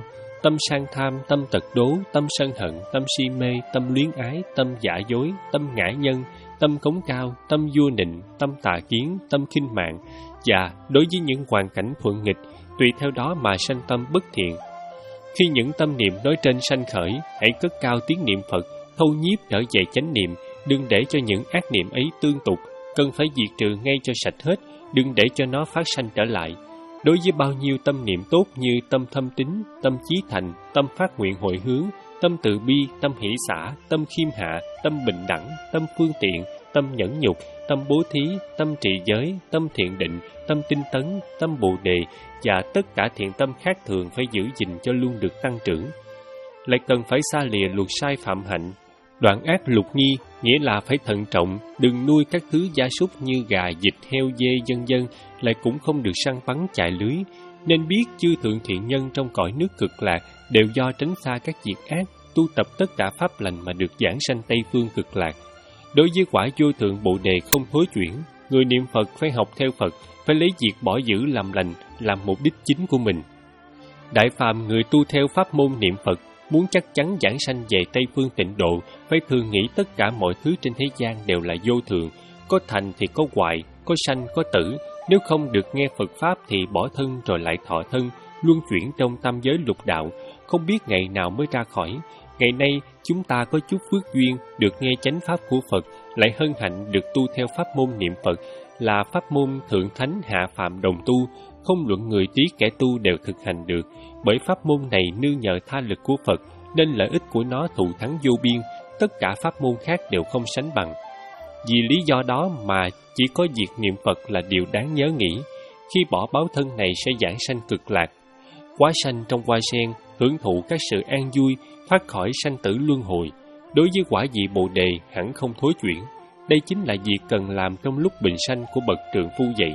tâm sang tham, tâm tật đố, tâm sân hận, tâm si mê, tâm luyến ái, tâm giả dối, tâm ngã nhân, tâm cống cao, tâm vua nịnh, tâm tà kiến, tâm khinh mạng. Và đối với những hoàn cảnh thuận nghịch, tùy theo đó mà sanh tâm bất thiện. Khi những tâm niệm nói trên sanh khởi, hãy cất cao tiếng niệm Phật, thâu nhiếp trở về chánh niệm, đừng để cho những ác niệm ấy tương tục, cần phải diệt trừ ngay cho sạch hết, đừng để cho nó phát sanh trở lại. Đối với bao nhiêu tâm niệm tốt như tâm thâm tín, tâm chí thành, tâm phát nguyện hội hướng, tâm từ bi, tâm hỷ xả, tâm khiêm hạ, tâm bình đẳng, tâm phương tiện, tâm nhẫn nhục, tâm bố thí, tâm trì giới, tâm thiện định, tâm tinh tấn, tâm bồ đề và tất cả thiện tâm khác thường phải giữ gìn cho luôn được tăng trưởng. Lại cần phải xa lìa luật sai phạm hạnh, đoạn ác lục nghi, nghĩa là phải thận trọng, đừng nuôi các thứ gia súc như gà, vịt, heo, dê, vân vân, lại cũng không được săn bắn chài lưới. Nên biết chư thượng thiện nhân trong cõi nước cực lạc đều do tránh xa các việc ác, tu tập tất cả pháp lành mà được giảng sanh Tây phương cực lạc. Đối với quả vô thượng bồ đề không thối chuyển, người niệm Phật phải học theo Phật, phải lấy việc bỏ giữ làm lành làm mục đích chính của mình. Đại phàm người tu theo pháp môn niệm Phật, muốn chắc chắn giảng sanh về Tây phương tịnh độ, phải thường nghĩ tất cả mọi thứ trên thế gian đều là vô thường, có thành thì có hoại, có sanh có tử. Nếu không được nghe Phật pháp thì bỏ thân rồi lại thọ thân, luân chuyển trong tam giới lục đạo, không biết ngày nào mới ra khỏi. Ngày nay chúng ta có chút phước duyên được nghe chánh pháp của Phật, lại hân hạnh được tu theo pháp môn niệm Phật, là pháp môn thượng thánh hạ phàm đồng tu, không luận người trí kẻ tu đều thực hành được. Bởi pháp môn này nương nhờ tha lực của Phật, nên lợi ích của nó thù thắng vô biên, tất cả pháp môn khác đều không sánh bằng. Vì lý do đó mà chỉ có việc niệm Phật là điều đáng nhớ nghĩ. Khi bỏ báo thân này sẽ giảng sanh cực lạc, quá sanh trong hoa sen, hưởng thụ các sự an vui, thoát khỏi sanh tử luân hồi. Đối với quả vị bồ đề hẳn không thối chuyển. Đây chính là việc cần làm trong lúc bình sanh của bậc trượng phu vậy.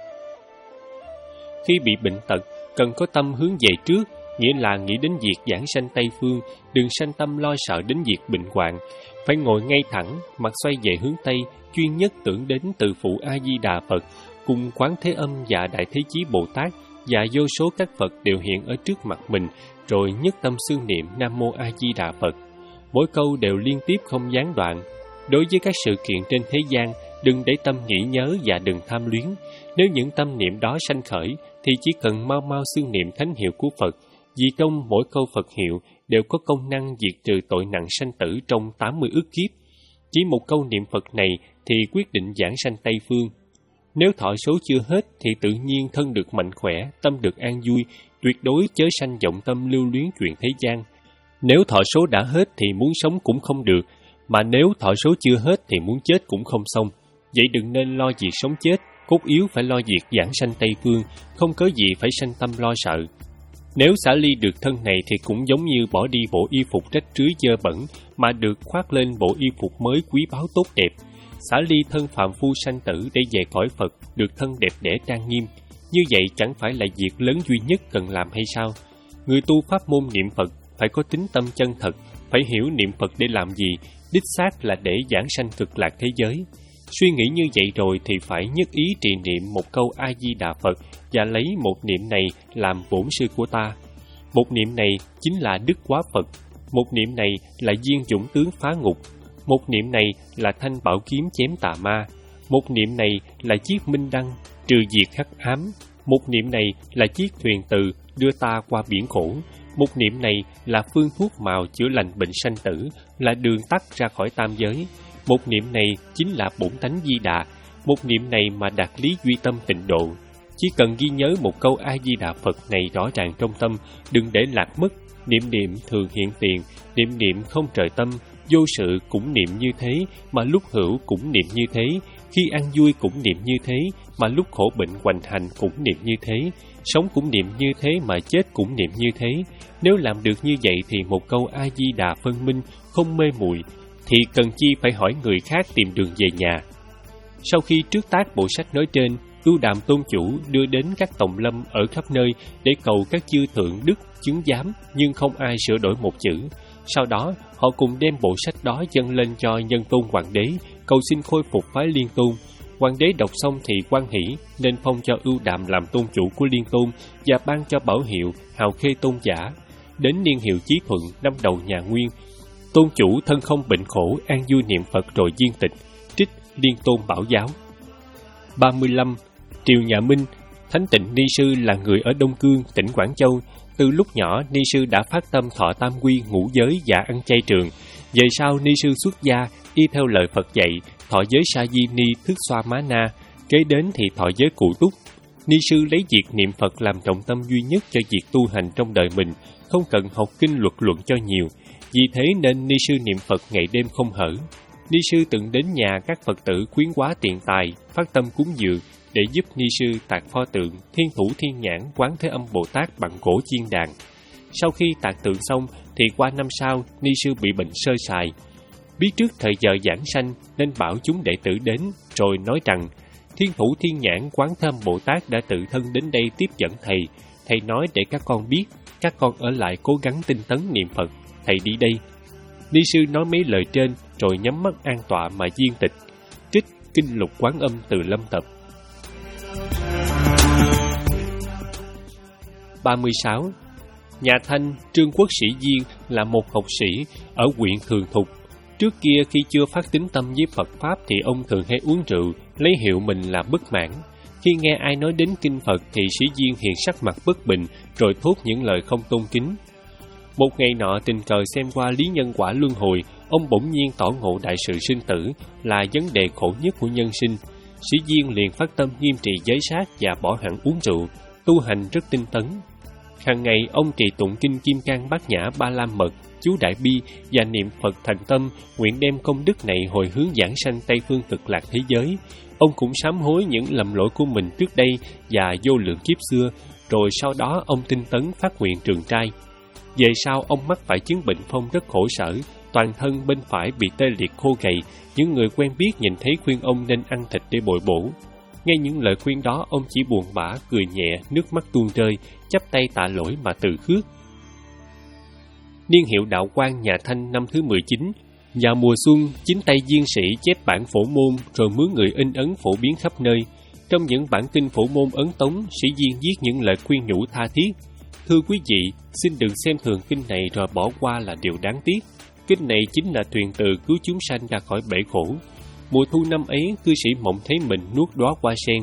Khi bị bệnh tật, cần có tâm hướng về trước, nghĩa là nghĩ đến việc giảng sanh Tây phương, đừng sanh tâm lo sợ đến việc bệnh hoạn. Phải ngồi ngay thẳng, mặt xoay về hướng Tây, chuyên nhất tưởng đến từ phụ A Di Đà Phật, cùng Quán Thế Âm và Đại Thế Chí Bồ Tát và vô số các Phật đều hiện ở trước mặt mình, rồi nhất tâm xưng niệm Nam Mô A Di Đà Phật. Mỗi câu đều liên tiếp không gián đoạn. Đối với các sự kiện trên thế gian, đừng để tâm nghĩ nhớ và đừng tham luyến. Nếu những tâm niệm đó sanh khởi, thì chỉ cần mau mau xưng niệm thánh hiệu của Phật, vì trong mỗi câu Phật hiệu đều có công năng diệt trừ tội nặng sanh tử trong tám mươi ức kiếp. Chỉ một câu niệm Phật này thì quyết định giảng sanh Tây phương. Nếu thọ số chưa hết thì tự nhiên thân được mạnh khỏe, tâm được an vui, tuyệt đối chớ sanh vọng tâm lưu luyến chuyện thế gian. Nếu thọ số đã hết thì muốn sống cũng không được, mà nếu thọ số chưa hết thì muốn chết cũng không xong. Vậy đừng nên lo việc sống chết, cốt yếu phải lo việc giảng sanh Tây phương, không có gì phải sanh tâm lo sợ. Nếu xả ly được thân này thì cũng giống như bỏ đi bộ y phục rách rưới dơ bẩn, mà được khoác lên bộ y phục mới quý báu tốt đẹp. Xả ly thân phàm phu sanh tử để về cõi Phật, được thân đẹp đẽ trang nghiêm. Như vậy chẳng phải là việc lớn duy nhất cần làm hay sao? Người tu pháp môn niệm Phật phải có tính tâm chân thật, phải hiểu niệm Phật để làm gì, đích xác là để giảng sanh cực lạc thế giới. Suy nghĩ như vậy rồi thì phải nhất ý trì niệm một câu A Di Đà Phật và lấy một niệm này làm bổn sư của ta. Một niệm này chính là Đức Quá Phật, một niệm này là Diên Dũng Tướng phá ngục, một niệm này là Thanh Bảo Kiếm chém tà ma, một niệm này là chiếc minh đăng trừ diệt hắc ám, một niệm này là chiếc thuyền từ đưa ta qua biển khổ, một niệm này là phương thuốc màu chữa lành bệnh sanh tử, là đường tắt ra khỏi tam giới. Một niệm này chính là bổn tánh Di Đà, một niệm này mà đạt lý duy tâm tịnh độ. Chỉ cần ghi nhớ một câu A Di Đà Phật này rõ ràng trong tâm, đừng để lạc mất. Niệm niệm thường hiện tiền, niệm niệm không trời tâm, vô sự cũng niệm như thế, mà lúc hữu cũng niệm như thế, khi ăn vui cũng niệm như thế, mà lúc khổ bệnh hoành hành cũng niệm như thế, sống cũng niệm như thế mà chết cũng niệm như thế. Nếu làm được như vậy thì một câu A Di Đà phân minh, không mê muội, thì cần chi phải hỏi người khác tìm đường về nhà. Sau khi trước tác bộ sách nói trên, Ưu Đàm Tôn Chủ đưa đến các tòng lâm ở khắp nơi để cầu các chư thượng đức chứng giám, nhưng không ai sửa đổi một chữ. Sau đó, họ cùng đem bộ sách đó dâng lên cho Nhân Tôn Hoàng đế, cầu xin khôi phục phái Liên Tôn. Hoàng đế đọc xong thì hoan hỷ, nên phong cho Ưu Đàm làm tôn chủ của Liên Tôn và ban cho bảo hiệu Hào Khê Tôn giả. đến niên hiệu Chí Thuận năm đầu nhà Nguyên. Tôn chủ thân không bệnh khổ, an vui niệm Phật rồi viên tịch. Trích Liên Tôn Bảo Giáo. ba mươi lăm. Triều nhà Minh. Thánh Tịnh Ni Sư là người ở Đông Cương, tỉnh Quảng Châu. Từ lúc nhỏ, Ni Sư đã phát tâm thọ tam quy, ngũ giới và ăn chay trường. Về sau, Ni Sư xuất gia, y theo lời Phật dạy, thọ giới Sa Di Ni, Thức Xoa Má Na. Kế đến thì thọ giới Cụ Túc. Ni Sư lấy việc niệm Phật làm trọng tâm duy nhất cho việc tu hành trong đời mình, không cần học kinh luật luận cho nhiều. Vì thế nên Ni Sư niệm Phật ngày đêm không hở. Ni Sư từng đến nhà các Phật tử khuyến hóa tiền tài, phát tâm cúng dường để giúp Ni Sư tạc pho tượng Thiên Thủ Thiên Nhãn Quán Thế Âm Bồ Tát bằng gỗ chiên đàn. Sau khi tạc tượng xong thì qua năm sau, Ni Sư bị bệnh sơ sài. Biết trước thời giờ giảng sanh nên bảo chúng đệ tử đến, rồi nói rằng Thiên Thủ Thiên Nhãn Quán Thế Âm Bồ Tát đã tự thân đến đây tiếp dẫn thầy. Thầy nói để các con biết, các con ở lại cố gắng tinh tấn niệm Phật. Thầy đi đây. Ni Sư nói mấy lời trên rồi nhắm mắt an tọa mà viên tịch. Trích Kinh Lục Quán Âm từ Lâm Tập. ba mươi sáu. Nhà Thanh, Trương Quốc Sĩ Diên là một học sĩ ở huyện Thường Thục. Trước kia khi chưa phát tín tâm với Phật Pháp thì ông thường hay uống rượu, lấy hiệu mình là Bất Mãn. Khi nghe ai nói đến kinh Phật thì Sĩ Diên hiện sắc mặt bất bình, rồi thốt những lời không tôn kính. Một ngày nọ tình cờ xem qua lý nhân quả luân hồi, ông bỗng nhiên tỏ ngộ đại sự sinh tử là vấn đề khổ nhất của nhân sinh. Sĩ Diên liền phát tâm nghiêm trì giới sát và bỏ hẳn uống rượu, tu hành rất tinh tấn. Hàng ngày ông trì tụng kinh Kim Cang Bát Nhã Ba La Mật, chú Đại Bi và niệm Phật thành tâm, nguyện đem công đức này hồi hướng giảng sanh Tây phương Cực Lạc thế giới. Ông cũng sám hối những lầm lỗi của mình trước đây và vô lượng kiếp xưa, rồi sau đó ông tinh tấn phát nguyện trường trai. Về sau ông mắc phải chứng bệnh phong rất khổ sở, toàn thân bên phải bị tê liệt khô gầy. Những người quen biết nhìn thấy khuyên ông nên ăn thịt để bồi bổ. Nghe những lời khuyên đó, ông chỉ buồn bã, cười nhẹ, nước mắt tuôn rơi, chắp tay tạ lỗi mà từ khước. Niên hiệu Đạo Quang nhà Thanh năm thứ mười chín. Vào mùa xuân, chính tay Diên Sĩ chép bản phổ môn rồi mướn người in ấn phổ biến khắp nơi. Trong những bản kinh phổ môn ấn tống, Sĩ Diên viết những lời khuyên nhủ tha thiết. Thưa quý vị, xin đừng xem thường kinh này rồi bỏ qua là điều đáng tiếc. Kinh này chính là thuyền từ cứu chúng sanh ra khỏi bể khổ. Mùa thu năm ấy, cư sĩ mộng thấy mình nuốt đóa hoa sen.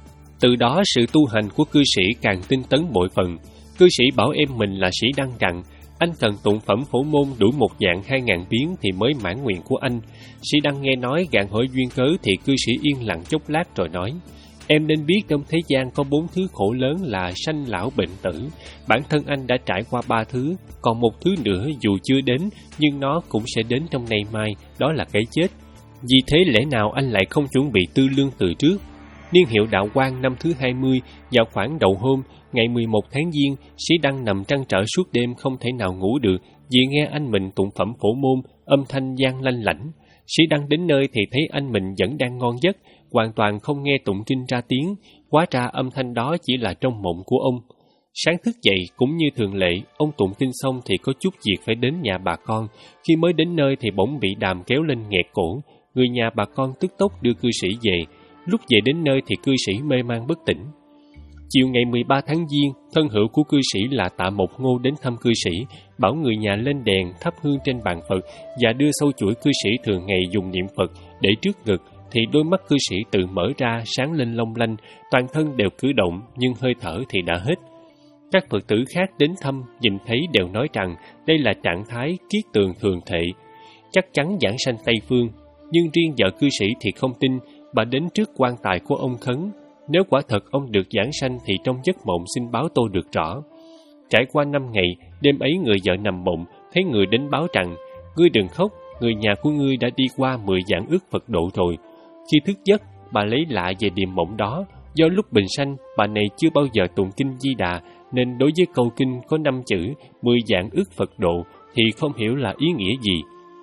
Từ đó sự tu hành của cư sĩ càng tinh tấn bội phần. Cư sĩ bảo em mình là Sĩ Đăng rằng anh cần tụng phẩm phổ môn đủ một dạng hai ngàn biến thì mới mãn nguyện của anh. Sĩ Đăng nghe nói gạn hỏi duyên cớ thì cư sĩ yên lặng chốc lát rồi nói: Em nên biết trong thế gian có bốn thứ khổ lớn là sanh lão bệnh tử. Bản thân anh đã trải qua ba thứ, còn một thứ nữa dù chưa đến nhưng nó cũng sẽ đến trong nay mai, đó là cái chết. Vì thế lẽ nào anh lại không chuẩn bị tư lương từ trước? Niên hiệu Đạo Quang năm thứ hai mươi, vào khoảng đầu hôm, ngày mười một tháng Giêng, Sĩ Đăng nằm trăn trở suốt đêm không thể nào ngủ được vì nghe anh mình tụng phẩm phổ môn, âm thanh vang lanh lảnh. Sĩ Đăng đến nơi thì thấy anh mình vẫn đang ngon giấc, hoàn toàn không nghe tụng kinh ra tiếng, hóa ra âm thanh đó chỉ là trong mộng của ông. Sáng thức dậy cũng như thường lệ, ông tụng kinh xong thì có chút việc phải đến nhà bà con. Khi mới đến nơi thì bỗng bị đàm kéo lên nghẹt cổ. Người nhà bà con tức tốc đưa cư sĩ về. Lúc về đến nơi thì cư sĩ mê man bất tỉnh. Chiều ngày mười ba tháng Giêng, thân hữu của cư sĩ là Tạ Mộc Ngô đến thăm cư sĩ, bảo người nhà lên đèn thắp hương trên bàn Phật và đưa sâu chuỗi cư sĩ thường ngày dùng niệm Phật để trước ngực, thì đôi mắt cư sĩ tự mở ra sáng lên long lanh, toàn thân đều cử động nhưng hơi thở thì đã hết. Các Phật tử khác đến thăm nhìn thấy đều nói rằng đây là trạng thái kiết tường thường thệ, chắc chắn giảng sanh Tây phương. Nhưng riêng vợ cư sĩ thì không tin, bà đến trước quan tài của ông khấn. Nếu quả thật ông được giảng sanh thì trong giấc mộng xin báo tôi được rõ. Trải qua năm ngày, đêm ấy người vợ nằm mộng, thấy người đến báo rằng: Ngươi đừng khóc, người nhà của ngươi đã đi qua mười vạn ức Phật độ rồi. Khi thức giấc, bà lấy lạ về điềm mộng đó. Do lúc bình sanh, bà này chưa bao giờ tụng kinh Di Đà, nên đối với câu kinh có năm chữ mười vạn ức Phật độ thì không hiểu là ý nghĩa gì.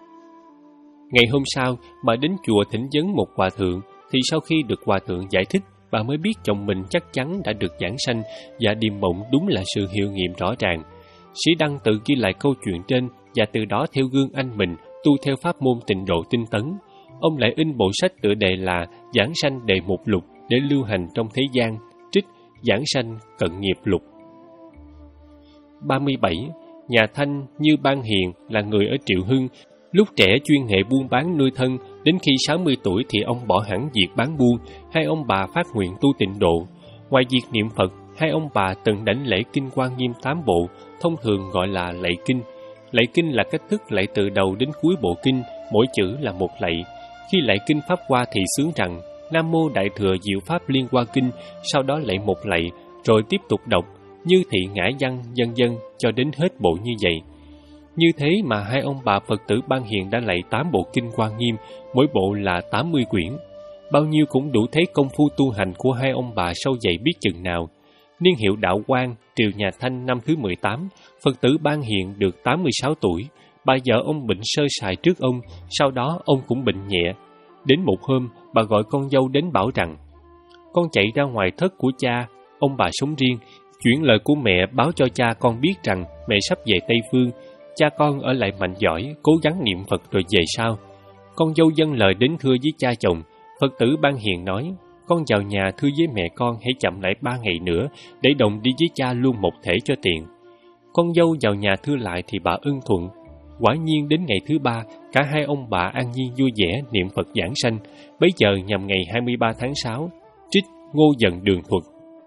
Ngày hôm sau, bà đến chùa thỉnh vấn một hòa thượng, thì sau khi được hòa thượng giải thích, bà mới biết chồng mình chắc chắn đã được giảng sanh và điềm mộng đúng là sự hiệu nghiệm rõ ràng. Sĩ Đăng tự ghi lại câu chuyện trên và từ đó theo gương anh mình tu theo pháp môn tịnh độ tinh tấn. Ông lại in bộ sách tựa đề là Giảng sanh đề mục lục để lưu hành trong thế gian, trích Giảng sanh cận nghiệp lục. ba mươi bảy. Nhà Thanh như Ban Hiền là người ở Triệu Hưng, lúc trẻ chuyên hệ buôn bán nuôi thân, đến khi sáu mươi tuổi thì ông bỏ hẳn việc bán buôn, hai ông bà phát nguyện tu tịnh độ. Ngoài việc niệm Phật, hai ông bà từng đảnh lễ kinh Quan Nghiêm tám bộ, thông thường gọi là lạy kinh. Lạy kinh là cách thức lạy từ đầu đến cuối bộ kinh, mỗi chữ là một lạy. Khi lạy kinh Pháp Hoa thì xướng rằng Nam Mô Đại Thừa Diệu Pháp Liên Hoa Kinh, sau đó lạy một lạy, rồi tiếp tục đọc Như Thị Ngã Văn vân vân cho đến hết bộ như vậy. Như thế mà hai ông bà Phật tử Ban Hiền đã lạy tám bộ kinh Quan Nghiêm, mỗi bộ là tám mươi quyển. Bao nhiêu cũng đủ thấy công phu tu hành của hai ông bà sâu dày biết chừng nào. Niên hiệu Đạo Quang, triều nhà Thanh năm thứ mười tám, Phật tử Ban Hiền được tám mươi sáu tuổi. Bà vợ ông bệnh sơ sài trước ông, sau đó ông cũng bệnh nhẹ. Đến một hôm, bà gọi con dâu đến bảo rằng con chạy ra ngoài thất của cha, ông bà sống riêng, chuyển lời của mẹ báo cho cha con biết rằng mẹ sắp về Tây Phương, cha con ở lại mạnh giỏi, cố gắng niệm Phật rồi về sau. Con dâu dâng lời đến thưa với cha chồng. Phật tử Ban Hiền nói, con vào nhà thưa với mẹ con hãy chậm lại ba ngày nữa để đồng đi với cha luôn một thể cho tiện. Con dâu vào nhà thưa lại thì bà ưng thuận. Quả nhiên đến ngày thứ ba, cả hai ông bà an nhiên vui vẻ niệm Phật giảng sanh. Bấy giờ nhằm ngày hai mươi ba tháng sáu, trích Ngô Dần Đường Thuật.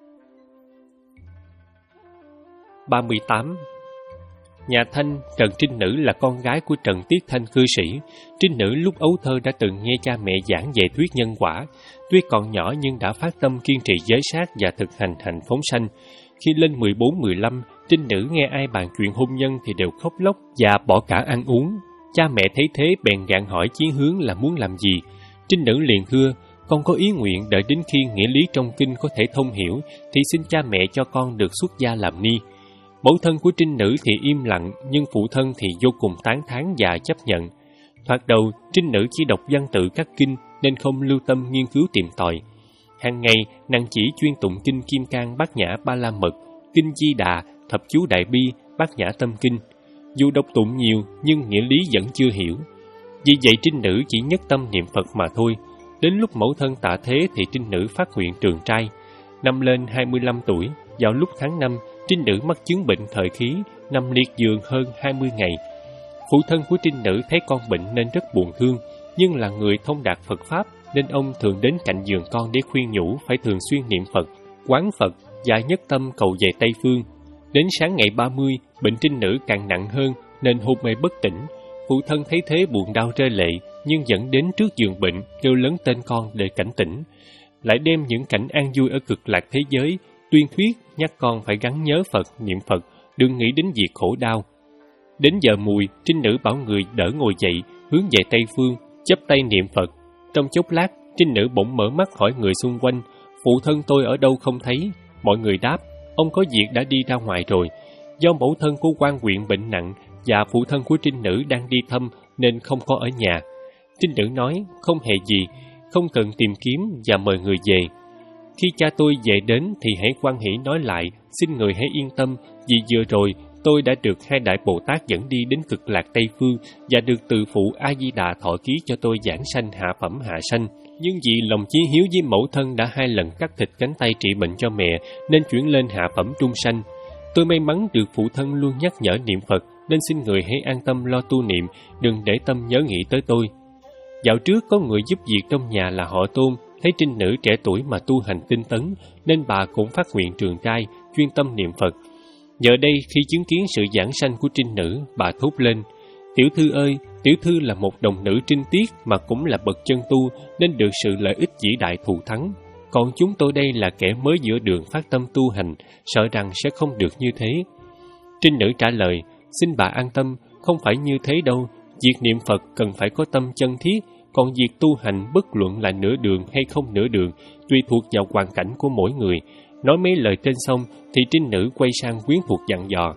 ba mươi tám. Nhà Thanh, Trần Trinh Nữ là con gái của Trần Tiết Thanh cư sĩ. Trinh Nữ lúc ấu thơ đã từng nghe cha mẹ giảng về thuyết nhân quả. Tuy còn nhỏ nhưng đã phát tâm kiên trì giới sát và thực hành hạnh phóng sanh. Khi lên mười bốn mười lăm, Trinh Nữ nghe ai bàn chuyện hôn nhân thì đều khóc lóc và bỏ cả ăn uống. Cha mẹ thấy thế bèn gạn hỏi chí hướng là muốn làm gì. Trinh Nữ liền thưa, con có ý nguyện đợi đến khi nghĩa lý trong kinh có thể thông hiểu thì xin cha mẹ cho con được xuất gia làm ni. Mẫu thân của Trinh Nữ thì im lặng, nhưng phụ thân thì vô cùng tán thán và chấp nhận. Thoạt đầu, Trinh Nữ chỉ đọc văn tự các kinh nên không lưu tâm nghiên cứu tìm tòi. Hàng ngày, nàng chỉ chuyên tụng kinh Kim Cang Bát Nhã Ba La Mật, kinh Di Đà, Thập Chú Đại Bi, Bát Nhã Tâm Kinh. Dù đọc tụng nhiều nhưng nghĩa lý vẫn chưa hiểu. Vì vậy Trinh Nữ chỉ nhất tâm niệm Phật mà thôi. Đến lúc mẫu thân tạ thế thì Trinh Nữ phát nguyện trường trai. Năm lên hai mươi lăm tuổi, vào lúc tháng năm, Trinh Nữ mắc chứng bệnh thời khí, nằm liệt giường hơn hai mươi ngày. Phụ thân của Trinh Nữ thấy con bệnh nên rất buồn thương, nhưng là người thông đạt Phật Pháp nên ông thường đến cạnh giường con để khuyên nhủ phải thường xuyên niệm Phật, quán Phật và nhất tâm cầu về Tây Phương. Đến sáng ngày ba mươi, bệnh Trinh Nữ càng nặng hơn nên hôn mê bất tỉnh. Phụ thân thấy thế buồn đau rơi lệ, nhưng vẫn đến trước giường bệnh kêu lớn tên con để cảnh tỉnh. Lại đem những cảnh an vui ở cực lạc thế giới, tuyên thuyết nhắc con phải gắn nhớ Phật, niệm Phật, đừng nghĩ đến việc khổ đau. Đến giờ mùi, Trinh Nữ bảo người đỡ ngồi dậy, hướng về Tây Phương, chắp tay niệm Phật. Trong chốc lát, Trinh Nữ bỗng mở mắt hỏi người xung quanh, phụ thân tôi ở đâu không thấy? Mọi người đáp, ông có việc đã đi ra ngoài rồi. Do mẫu thân của quan huyện bệnh nặng và phụ thân của Trinh Nữ đang đi thăm nên không có ở nhà. Trinh Nữ nói, không hề gì, không cần tìm kiếm và mời người về. Khi cha tôi về đến thì hãy hoan hỷ nói lại, xin người hãy yên tâm, vì vừa rồi tôi đã được hai đại Bồ Tát dẫn đi đến cực lạc Tây Phương và được từ phụ A Di Đà thọ ký cho tôi giảng sanh hạ phẩm hạ sanh. Nhưng vì lòng chí hiếu với mẫu thân đã hai lần cắt thịt cánh tay trị bệnh cho mẹ nên chuyển lên hạ phẩm trung sanh. Tôi may mắn được phụ thân luôn nhắc nhở niệm Phật nên xin người hãy an tâm lo tu niệm, đừng để tâm nhớ nghĩ tới tôi. Dạo trước có người giúp việc trong nhà là họ Tôn, thấy Trinh Nữ trẻ tuổi mà tu hành tinh tấn nên bà cũng phát nguyện trường trai, chuyên tâm niệm Phật. Giờ đây khi chứng kiến sự giảng sanh của Trinh Nữ, bà thốt lên, tiểu thư ơi, tiểu thư là một đồng nữ trinh tiết mà cũng là bậc chân tu nên được sự lợi ích vĩ đại thù thắng. Còn chúng tôi đây là kẻ mới giữa đường phát tâm tu hành, sợ rằng sẽ không được như thế. Trinh Nữ trả lời, xin bà an tâm, không phải như thế đâu. Việc niệm Phật cần phải có tâm chân thiết, còn việc tu hành bất luận là nửa đường hay không nửa đường, tùy thuộc vào hoàn cảnh của mỗi người. Nói mấy lời trên xong thì Trinh Nữ quay sang quyến thuộc dặn dò.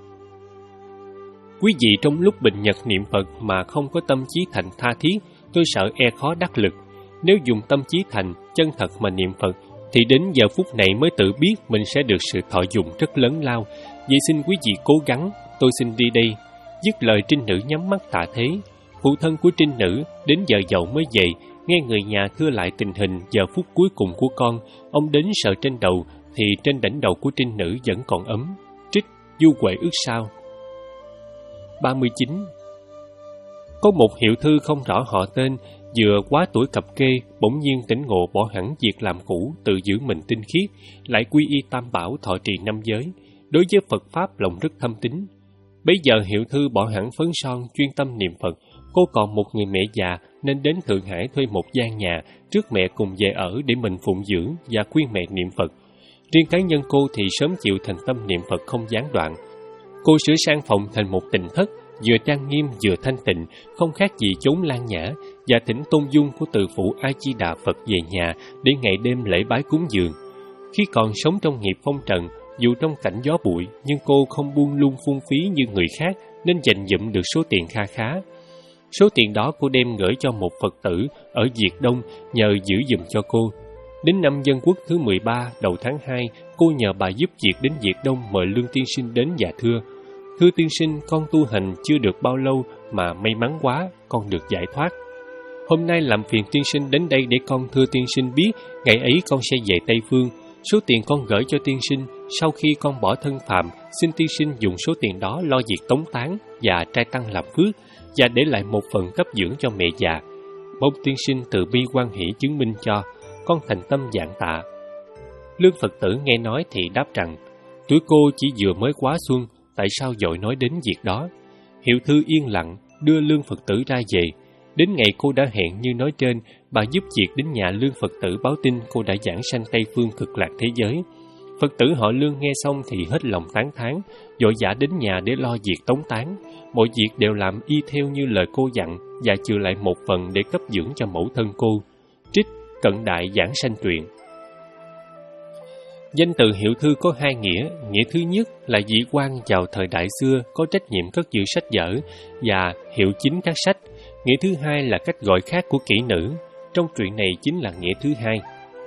Quý vị trong lúc bình nhật niệm Phật mà không có tâm chí thành tha thiết, tôi sợ e khó đắc lực. Nếu dùng tâm chí thành, chân thật mà niệm Phật, thì đến giờ phút này mới tự biết mình sẽ được sự thọ dụng rất lớn lao. Vậy xin quý vị cố gắng, tôi xin đi đây. Dứt lời Trinh Nữ nhắm mắt tạ thế. Phụ thân của Trinh Nữ đến giờ dậu mới về, nghe người nhà thưa lại tình hình giờ phút cuối cùng của con. Ông đến sờ trên đầu, thì trên đỉnh đầu của Trinh Nữ vẫn còn ấm. Trích Du Huệ ước sao. ba mươi chín. Có một hiệu thư không rõ họ tên, vừa quá tuổi cập kê, bỗng nhiên tỉnh ngộ bỏ hẳn việc làm cũ, tự giữ mình tinh khiết, lại quy y tam bảo thọ trì năm giới. Đối với Phật Pháp lòng rất thâm tín. Bấy giờ hiệu thư bỏ hẳn phấn son, chuyên tâm niệm Phật. Cô còn một người mẹ già nên đến Thượng Hải thuê một gian nhà trước mẹ cùng về ở để mình phụng dưỡng và khuyên mẹ niệm Phật. Riêng cá nhân cô thì sớm chịu thành tâm niệm Phật không gián đoạn. Cô sửa sang phòng thành một tịnh thất, vừa trang nghiêm vừa thanh tịnh, không khác gì chốn lan nhã, và thỉnh tôn dung của từ phụ A Di Đà Phật về nhà để ngày đêm lễ bái cúng dường. Khi còn sống trong nghiệp phong trần, dù trong cảnh gió bụi, nhưng cô không buông lung phung phí như người khác, nên dành dụm được số tiền kha khá. Số tiền đó cô đem gửi cho một Phật tử ở Việt Đông nhờ giữ dùm cho cô. Đến năm Dân Quốc thứ mười ba đầu tháng hai, cô nhờ bà giúp việc đến Việt Đông mời Lương tiên sinh đến và thưa: "Thưa tiên sinh, con tu hành chưa được bao lâu mà may mắn quá, con được giải thoát. Hôm nay làm phiền tiên sinh đến đây để con thưa tiên sinh biết, ngày ấy con sẽ về Tây Phương. Số tiền con gửi cho tiên sinh, sau khi con bỏ thân phàm, xin tiên sinh dùng số tiền đó lo việc tống táng và trai tăng làm phước, và để lại một phần cấp dưỡng cho mẹ già. Mong tiên sinh từ bi quan hỷ chứng minh cho, con thành tâm vạn tạ." Lương Phật tử nghe nói thì đáp rằng: "Tuổi cô chỉ vừa mới quá xuân, tại sao vội nói đến việc đó?" Hiệu thư yên lặng đưa Lương Phật tử ra về. Đến ngày cô đã hẹn như nói trên, bà giúp việc đến nhà Lương Phật tử báo tin cô đã giảng sanh Tây Phương cực lạc thế giới. Phật tử họ Lương nghe xong thì hết lòng tán thán, vội vã đến nhà để lo việc tống táng. Mọi việc đều làm y theo như lời cô dặn, và trừ lại một phần để cấp dưỡng cho mẫu thân cô. Trích Cận Đại Giảng Sanh Truyện. Danh từ hiệu thư có hai nghĩa. Nghĩa thứ nhất là vị quan vào thời đại xưa có trách nhiệm cất giữ sách vở và hiệu chính các sách. Nghĩa thứ hai là cách gọi khác của kỹ nữ. Trong truyện này chính là nghĩa thứ hai.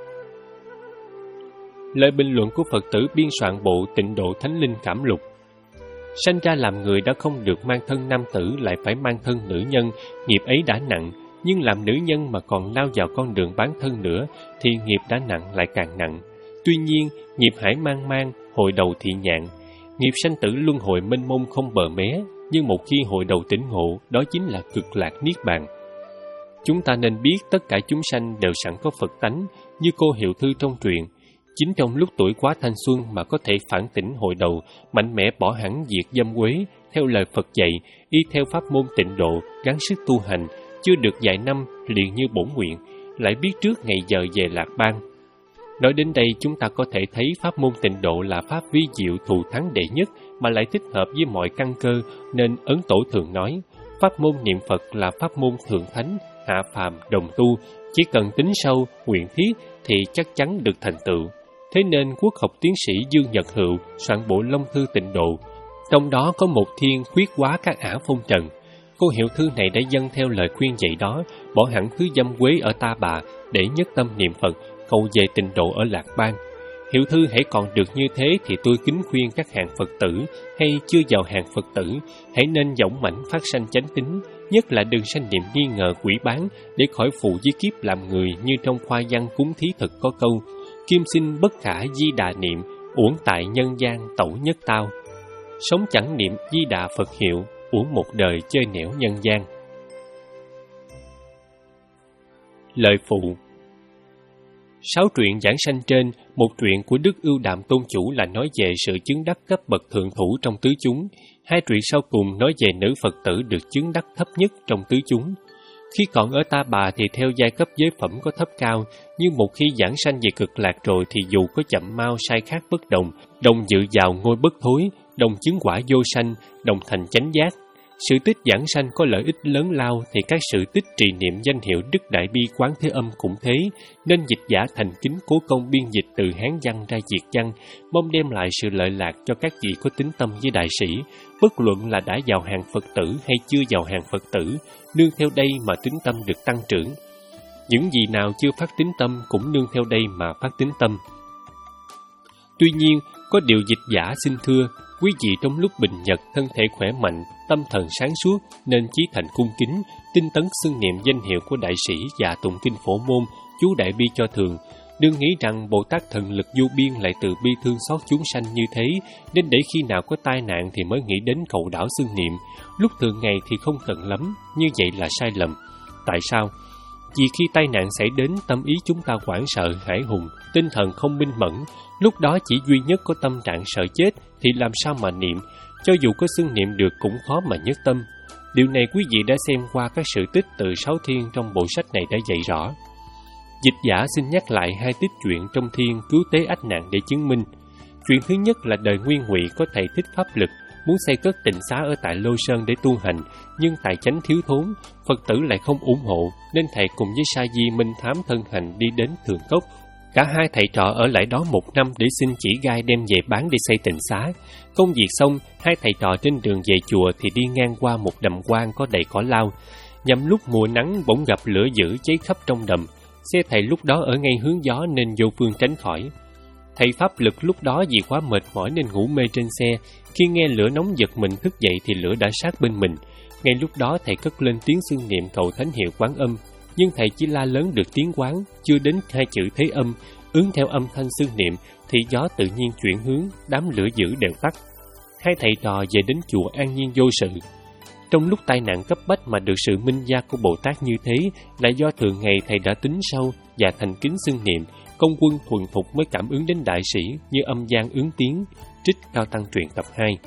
Lời bình luận của Phật tử biên soạn bộ Tịnh Độ Thánh Linh Cảm Lục. Sanh ra làm người đã không được mang thân nam tử, lại phải mang thân nữ nhân, nghiệp ấy đã nặng, nhưng làm nữ nhân mà còn lao vào con đường bán thân nữa thì nghiệp đã nặng lại càng nặng. Tuy nhiên, nghiệp hải mang mang, hồi đầu thị nhạn. Nghiệp sanh tử luân hồi mênh mông không bờ mé, nhưng một khi hồi đầu tỉnh ngộ, đó chính là cực lạc niết bàn. Chúng ta nên biết tất cả chúng sanh đều sẵn có Phật tánh, như cô hiệu thư trong truyện. Chính trong lúc tuổi quá thanh xuân mà có thể phản tỉnh hồi đầu, mạnh mẽ bỏ hẳn việc dâm quế, theo lời Phật dạy, y theo pháp môn tịnh độ, gắng sức tu hành, chưa được vài năm liền như bổn nguyện, lại biết trước ngày giờ về lạc bang. Nói đến đây, chúng ta có thể thấy pháp môn tịnh độ là pháp vi diệu thù thắng đệ nhất, mà lại thích hợp với mọi căn cơ, nên Ấn Tổ thường nói, pháp môn niệm Phật là pháp môn thượng thánh, hạ phàm, đồng tu, chỉ cần tính sâu, nguyện thiết thì chắc chắn được thành tựu. Thế nên quốc học tiến sĩ Dương Nhật Hữu soạn bộ Long Thư Tịnh Độ, trong đó có một thiên khuyết quá các ả phong trần. Cô hiệu thư này đã dâng theo lời khuyên dạy đó, bỏ hẳn thứ dâm quế ở Ta Bà để nhất tâm niệm Phật, cầu về tịnh độ ở Lạc Bang. Hiệu thư hãy còn được như thế thì tôi kính khuyên các hàng Phật tử hay chưa vào hàng Phật tử hãy nên dũng mãnh phát sanh chánh tín, nhất là đừng sanh niệm nghi ngờ quỷ bán để khỏi phụ với kiếp làm người, như trong khoa văn cúng thí thực có câu: kim sinh bất khả di đà niệm, uổng tại nhân gian tẩu nhất tao. Sống chẳng niệm di đà Phật hiệu, uổng một đời chơi nẻo nhân gian. Lời phụ. Sáu truyện giảng sanh trên, một truyện của Đức Ưu Đàm Tôn Chủ là nói về sự chứng đắc cấp bậc thượng thủ trong tứ chúng. Hai truyện sau cùng nói về nữ Phật tử được chứng đắc thấp nhất trong tứ chúng. Khi còn ở Ta Bà thì theo giai cấp giới phẩm có thấp cao, nhưng một khi giảng sanh về cực lạc rồi thì dù có chậm mau sai khác bất đồng, đồng dự vào ngôi bất thối, đồng chứng quả vô sanh, đồng thành chánh giác. Sự tích giảng sanh có lợi ích lớn lao thì các sự tích trì niệm danh hiệu Đức Đại Bi Quán Thế Âm cũng thế, nên dịch giả thành kính cố công biên dịch từ Hán văn ra Việt văn, mong đem lại sự lợi lạc cho các vị có tín tâm với đại sĩ, bất luận là đã vào hàng Phật tử hay chưa vào hàng Phật tử, nương theo đây mà tín tâm được tăng trưởng. Những vị nào chưa phát tín tâm cũng nương theo đây mà phát tín tâm. Tuy nhiên, có điều dịch giả xin thưa, quý vị trong lúc bình nhật thân thể khỏe mạnh, tâm thần sáng suốt nên chí thành cung kính, tinh tấn xưng niệm danh hiệu của đại sĩ và tụng kinh Phổ Môn, chú Đại Bi cho thường. Đừng nghĩ rằng Bồ Tát thần lực vô biên lại từ bi thương xót chúng sanh như thế, nên để khi nào có tai nạn thì mới nghĩ đến cầu đảo xưng niệm. Lúc thường ngày thì không cần lắm, như vậy là sai lầm. Tại sao? Vì khi tai nạn xảy đến, tâm ý chúng ta hoảng sợ, hãi hùng, tinh thần không minh mẫn, lúc đó chỉ duy nhất có tâm trạng sợ chết thì làm sao mà niệm, cho dù có xưng niệm được cũng khó mà nhất tâm. Điều này quý vị đã xem qua các sự tích từ Sáu Thiên trong bộ sách này đã dạy rõ. Dịch giả xin nhắc lại hai tích chuyện trong Thiên cứu tế ách nạn để chứng minh. Chuyện thứ nhất là đời Nguyên Ngụy có thầy thích pháp lực, muốn xây cất tịnh xá ở tại Lô Sơn để tu hành, nhưng tài chánh thiếu thốn, Phật tử lại không ủng hộ, nên thầy cùng với Sa Di Minh Thám thân hành đi đến Thường Cốc. Cả hai thầy trò ở lại đó một năm để xin chỉ gai đem về bán để xây tịnh xá. Công việc xong, hai thầy trò trên đường về chùa thì đi ngang qua một đầm quan có đầy cỏ lau. Nhằm lúc mùa nắng bỗng gặp lửa dữ cháy khắp trong đầm. Xe thầy lúc đó ở ngay hướng gió nên vô phương tránh khỏi. Thầy pháp lực lúc đó vì quá mệt mỏi nên ngủ mê trên xe. Khi nghe lửa nóng giật mình thức dậy thì lửa đã sát bên mình. Ngay lúc đó thầy cất lên tiếng xưng niệm cầu thánh hiệu Quán Âm, nhưng thầy chỉ la lớn được tiếng quán, chưa đến hai chữ thế âm, ứng theo âm thanh xưng niệm thì gió tự nhiên chuyển hướng, đám lửa dữ đều tắt. Hai thầy trò về đến chùa an nhiên vô sự. Trong lúc tai nạn cấp bách mà được sự minh gia của Bồ Tát như thế là do thường ngày thầy đã tính sâu và thành kính xưng niệm, công quân thuần phục mới cảm ứng đến đại sĩ như âm gian ứng tiếng. Trích Cao Tăng truyện tập hai.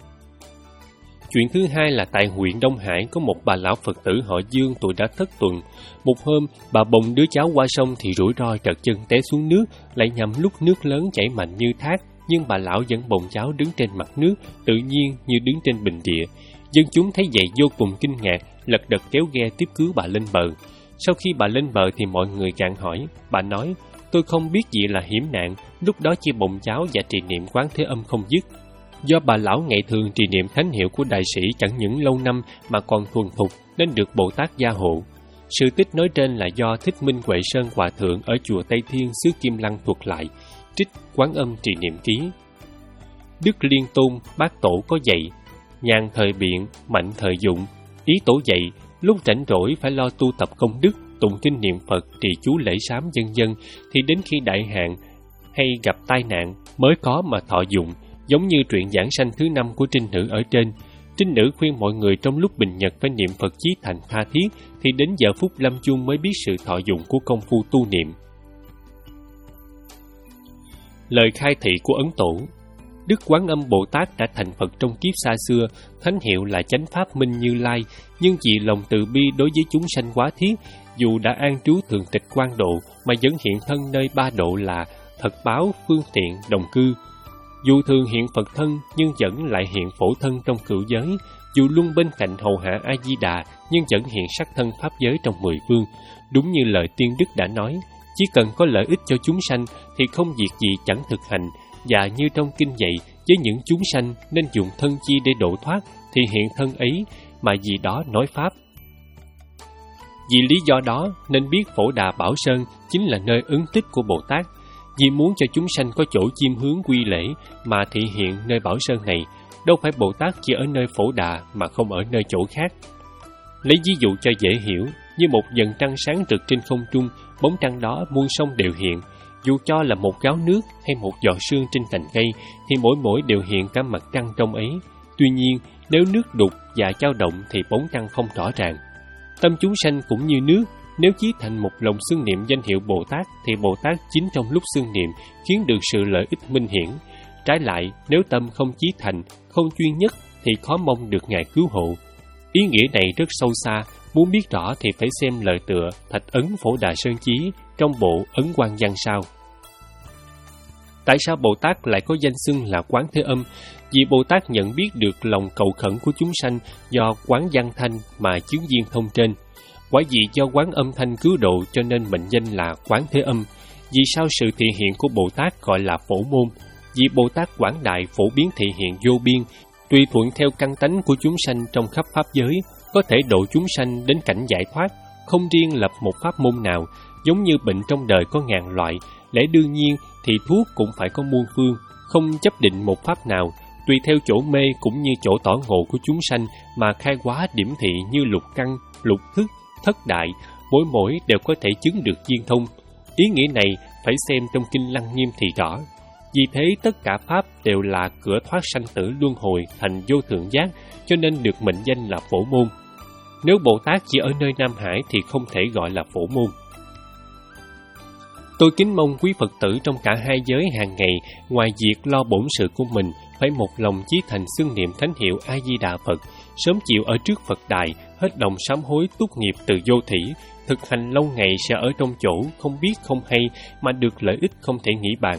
Chuyện thứ hai là tại huyện Đông Hải có một bà lão Phật tử họ Dương tuổi đã thất tuần. Một hôm, bà bồng đứa cháu qua sông thì rủi ro trật chân té xuống nước, lại nhằm lúc nước lớn chảy mạnh như thác, nhưng bà lão vẫn bồng cháu đứng trên mặt nước, tự nhiên như đứng trên bình địa. Dân chúng thấy vậy vô cùng kinh ngạc, lật đật kéo ghe tiếp cứu bà lên bờ. Sau khi bà lên bờ thì mọi người gạn hỏi. Bà nói, tôi không biết gì là hiểm nạn, lúc đó chỉ bồng cháu và trì niệm Quán Thế Âm không dứt. Do bà lão ngày thường trì niệm thánh hiệu của đại sĩ chẳng những lâu năm mà còn thuần thục nên được Bồ Tát gia hộ. Sự tích nói trên là do Thích Minh Huệ Sơn Hòa Thượng ở chùa Tây Thiên xứ Kim Lăng thuật lại. Trích Quán Âm trì niệm ký. Đức Liên Tôn Bác Tổ có dạy, nhàn thời biện, mạnh thời dụng. Ý Tổ dạy, lúc rảnh rỗi phải lo tu tập công đức, tụng kinh niệm Phật, trì chú lễ sám vân vân, thì đến khi đại hạn hay gặp tai nạn mới có mà thọ dụng. Giống như truyện giảng sanh thứ năm của trinh nữ ở trên. Trinh nữ khuyên mọi người trong lúc bình nhật phải niệm Phật chí thành tha thiết, thì đến giờ phút lâm chung mới biết sự thọ dụng của công phu tu niệm. Lời khai thị của Ấn Tổ. Đức Quán Âm Bồ Tát đã thành Phật trong kiếp xa xưa, thánh hiệu là Chánh Pháp Minh Như Lai, nhưng vì lòng từ bi đối với chúng sanh quá thiết, dù đã an trú thường tịch Quan Độ mà vẫn hiện thân nơi ba độ là Thật Báo, Phương Tiện, Đồng Cư. Dù thường hiện Phật thân nhưng vẫn lại hiện phổ thân trong cửu giới, dù luôn bên cạnh hầu hạ A Di Đà nhưng vẫn hiện sắc thân pháp giới trong mười phương. Đúng như lời Tiên Đức đã nói, chỉ cần có lợi ích cho chúng sanh thì không việc gì chẳng thực hành, và như trong kinh dạy, với những chúng sanh nên dùng thân chi để độ thoát thì hiện thân ấy, mà vì đó nói pháp. Vì lý do đó nên biết Phổ Đà Bảo Sơn chính là nơi ứng tích của Bồ Tát. Vì muốn cho chúng sanh có chỗ chiêm hướng quy lễ mà thị hiện nơi Bảo Sơn này, đâu phải Bồ Tát chỉ ở nơi Phổ Đà mà không ở nơi chỗ khác. Lấy ví dụ cho dễ hiểu, như một vầng trăng sáng rực trên không trung, bóng trăng đó muôn sông đều hiện. Dù cho là một gáo nước hay một giọt sương trên cành cây, thì mỗi mỗi đều hiện cả mặt trăng trong ấy. Tuy nhiên, nếu nước đục và dao động thì bóng trăng không rõ ràng. Tâm chúng sanh cũng như nước, nếu chí thành một lòng xưng niệm danh hiệu Bồ Tát, thì Bồ Tát chính trong lúc xưng niệm khiến được sự lợi ích minh hiển. Trái lại, nếu tâm không chí thành, không chuyên nhất, thì khó mong được Ngài cứu hộ. Ý nghĩa này rất sâu xa, muốn biết rõ thì phải xem lời tựa Thạch Ấn Phổ Đà Sơn Chí trong bộ Ấn Quang Văn sau. Tại sao Bồ Tát lại có danh xưng là Quán Thế Âm? Vì Bồ Tát nhận biết được lòng cầu khẩn của chúng sanh do Quán Văn Thanh mà chướng duyên thông trên. Quả vì do Quán Âm Thanh cứu độ cho nên mệnh danh là Quán Thế Âm. Vì sao sự thị hiện của Bồ Tát gọi là phổ môn? Vì Bồ Tát quảng đại phổ biến thị hiện vô biên, tùy thuận theo căn tánh của chúng sanh trong khắp pháp giới, có thể độ chúng sanh đến cảnh giải thoát, không riêng lập một pháp môn nào. Giống như bệnh trong đời có ngàn loại, lẽ đương nhiên thì thuốc cũng phải có muôn phương, không chấp định một pháp nào, tùy theo chỗ mê cũng như chỗ tỏ ngộ của chúng sanh mà khai hóa điểm thị như lục căn, lục thức, thất đại, mỗi mỗi đều có thể chứng được viên thông. Ý nghĩa này phải xem trong Kinh Lăng Nghiêm thì rõ. Vì thế tất cả pháp đều là cửa thoát sanh tử luân hồi thành vô thượng giác, cho nên được mệnh danh là Phổ Môn. Nếu Bồ Tát chỉ ở nơi Nam Hải thì không thể gọi là Phổ Môn. Tôi kính mong quý Phật tử trong cả hai giới hàng ngày, ngoài việc lo bổn sự của mình, phải một lòng chí thành xưng niệm thánh hiệu A Di Đà Phật, sớm chịu ở trước Phật đài, hết lòng sám hối túc nghiệp từ vô thỉ, thực hành lâu ngày sẽ ở trong chỗ không biết không hay mà được lợi ích không thể nghĩ bàn.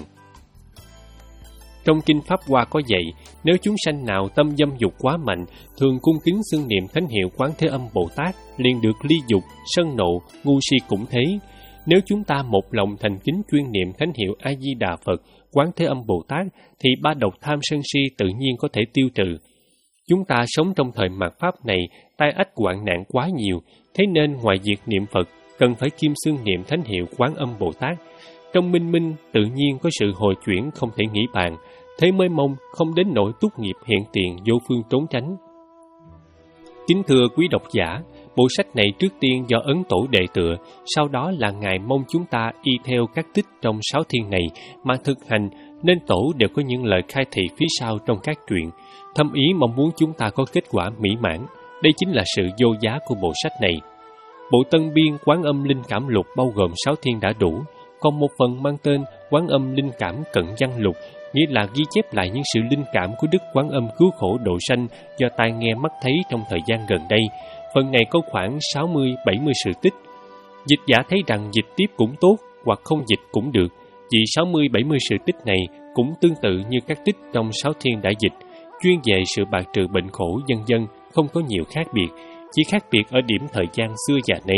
Trong Kinh Pháp Hoa có dạy, nếu chúng sanh nào tâm dâm dục quá mạnh, thường cung kính xưng niệm thánh hiệu Quán Thế Âm Bồ Tát, liền được ly dục, sân nộ, ngu si cũng thế. Nếu chúng ta một lòng thành kính chuyên niệm thánh hiệu A Di Đà Phật, Quán Thế Âm Bồ Tát, thì ba độc tham sân si tự nhiên có thể tiêu trừ. Chúng ta sống trong thời mạt Pháp này, tai ách hoạn nạn quá nhiều, thế nên ngoài việc niệm Phật, cần phải kiêm xưng niệm thánh hiệu Quán Âm Bồ Tát. Trong minh minh, tự nhiên có sự hồi chuyển không thể nghĩ bàn, thế mới mong không đến nỗi túc nghiệp hiện tiền vô phương trốn tránh. Kính thưa quý độc giả, bộ sách này trước tiên do Ấn Tổ đệ tựa, sau đó là Ngài mong chúng ta y theo các tích trong sáu thiên này mà thực hành, nên Tổ đều có những lời khai thị phía sau trong các truyện. Thâm ý mong muốn chúng ta có kết quả mỹ mãn. Đây chính là sự vô giá của bộ sách này. Bộ Tân Biên Quán Âm Linh Cảm Lục bao gồm sáu thiên đã đủ, còn một phần mang tên Quán Âm Linh Cảm Cận Văn Lục, nghĩa là ghi chép lại những sự linh cảm của Đức Quán Âm cứu khổ độ sanh do tai nghe mắt thấy trong thời gian gần đây. Phần này có khoảng sáu mươi bảy mươi sự tích. Dịch giả thấy rằng dịch tiếp cũng tốt hoặc không dịch cũng được, vì sáu mươi bảy mươi sự tích này cũng tương tự như các tích trong sáu thiên đại dịch, chuyên về sự bạc trừ bệnh khổ vân vân, không có nhiều khác biệt, chỉ khác biệt ở điểm thời gian xưa và nay.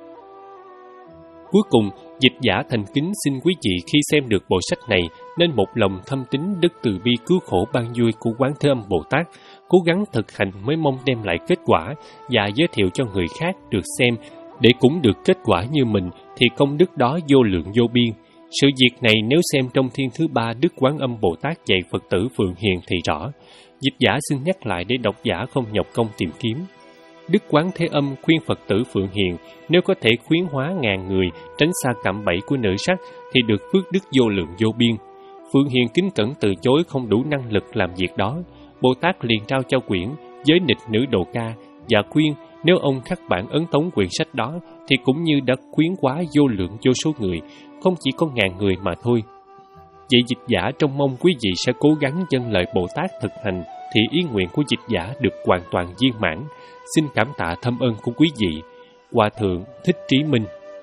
Cuối cùng, dịch giả thành kính xin quý vị khi xem được bộ sách này nên một lòng thâm tín đức từ bi cứu khổ ban vui của Quán Thế Âm Bồ Tát, cố gắng thực hành mới mong đem lại kết quả và giới thiệu cho người khác được xem để cũng được kết quả như mình thì công đức đó vô lượng vô biên. Sự việc này nếu xem trong thiên thứ ba Đức Quán Âm Bồ Tát dạy Phật tử Phượng Hiền thì rõ. Dịch giả xin nhắc lại để độc giả không nhọc công tìm kiếm. Đức Quán Thế Âm khuyên Phật tử Phượng Hiền nếu có thể khuyến hóa ngàn người tránh xa cạm bẫy của nữ sắc thì được phước đức vô lượng vô biên. Phượng Hiền kính cẩn từ chối không đủ năng lực làm việc đó. Bồ Tát liền trao cho quyển Giới Nịch Nữ Độ Ca và khuyên nếu ông khắc bản ấn tống quyển sách đó thì cũng như đã khuyến hóa vô lượng vô số người, không chỉ có ngàn người mà thôi. Vậy dịch giả trong mong quý vị sẽ cố gắng dâng lời Bồ Tát thực hành thì ý nguyện của dịch giả được hoàn toàn viên mãn. Xin cảm tạ thâm ơn của quý vị. Hòa Thượng Thích Trí Minh.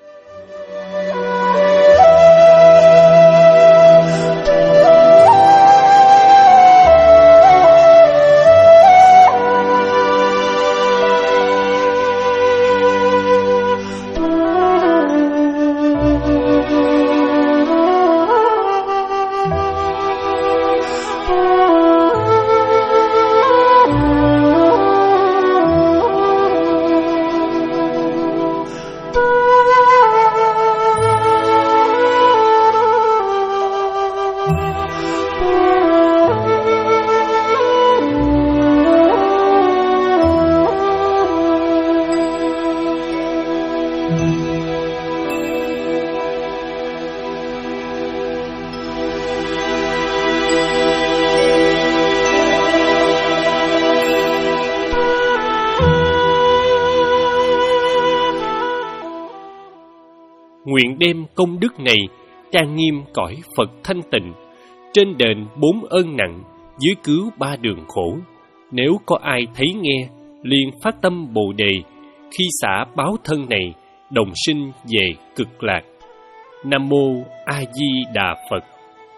Nguyện đem công đức này trang nghiêm cõi Phật thanh tịnh, trên đền bốn ơn nặng, dưới cứu ba đường khổ. Nếu có ai thấy nghe, liền phát tâm Bồ Đề, khi xả báo thân này, đồng sinh về cực lạc. Nam mô A Di Đà Phật.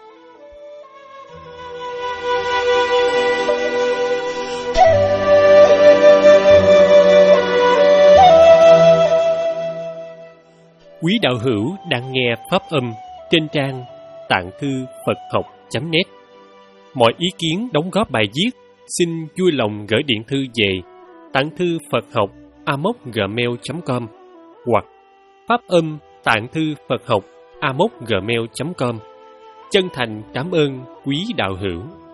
Quý đạo hữu đang nghe pháp âm trên trang tạng thư Phật học chấm net. Mọi ý kiến đóng góp bài viết xin vui lòng gửi điện thư về tạng thư Phật học a m o c gmail chấm com hoặc pháp âm tạng thư Phật học a m o c gmail chấm com. Chân thành cảm ơn quý đạo hữu.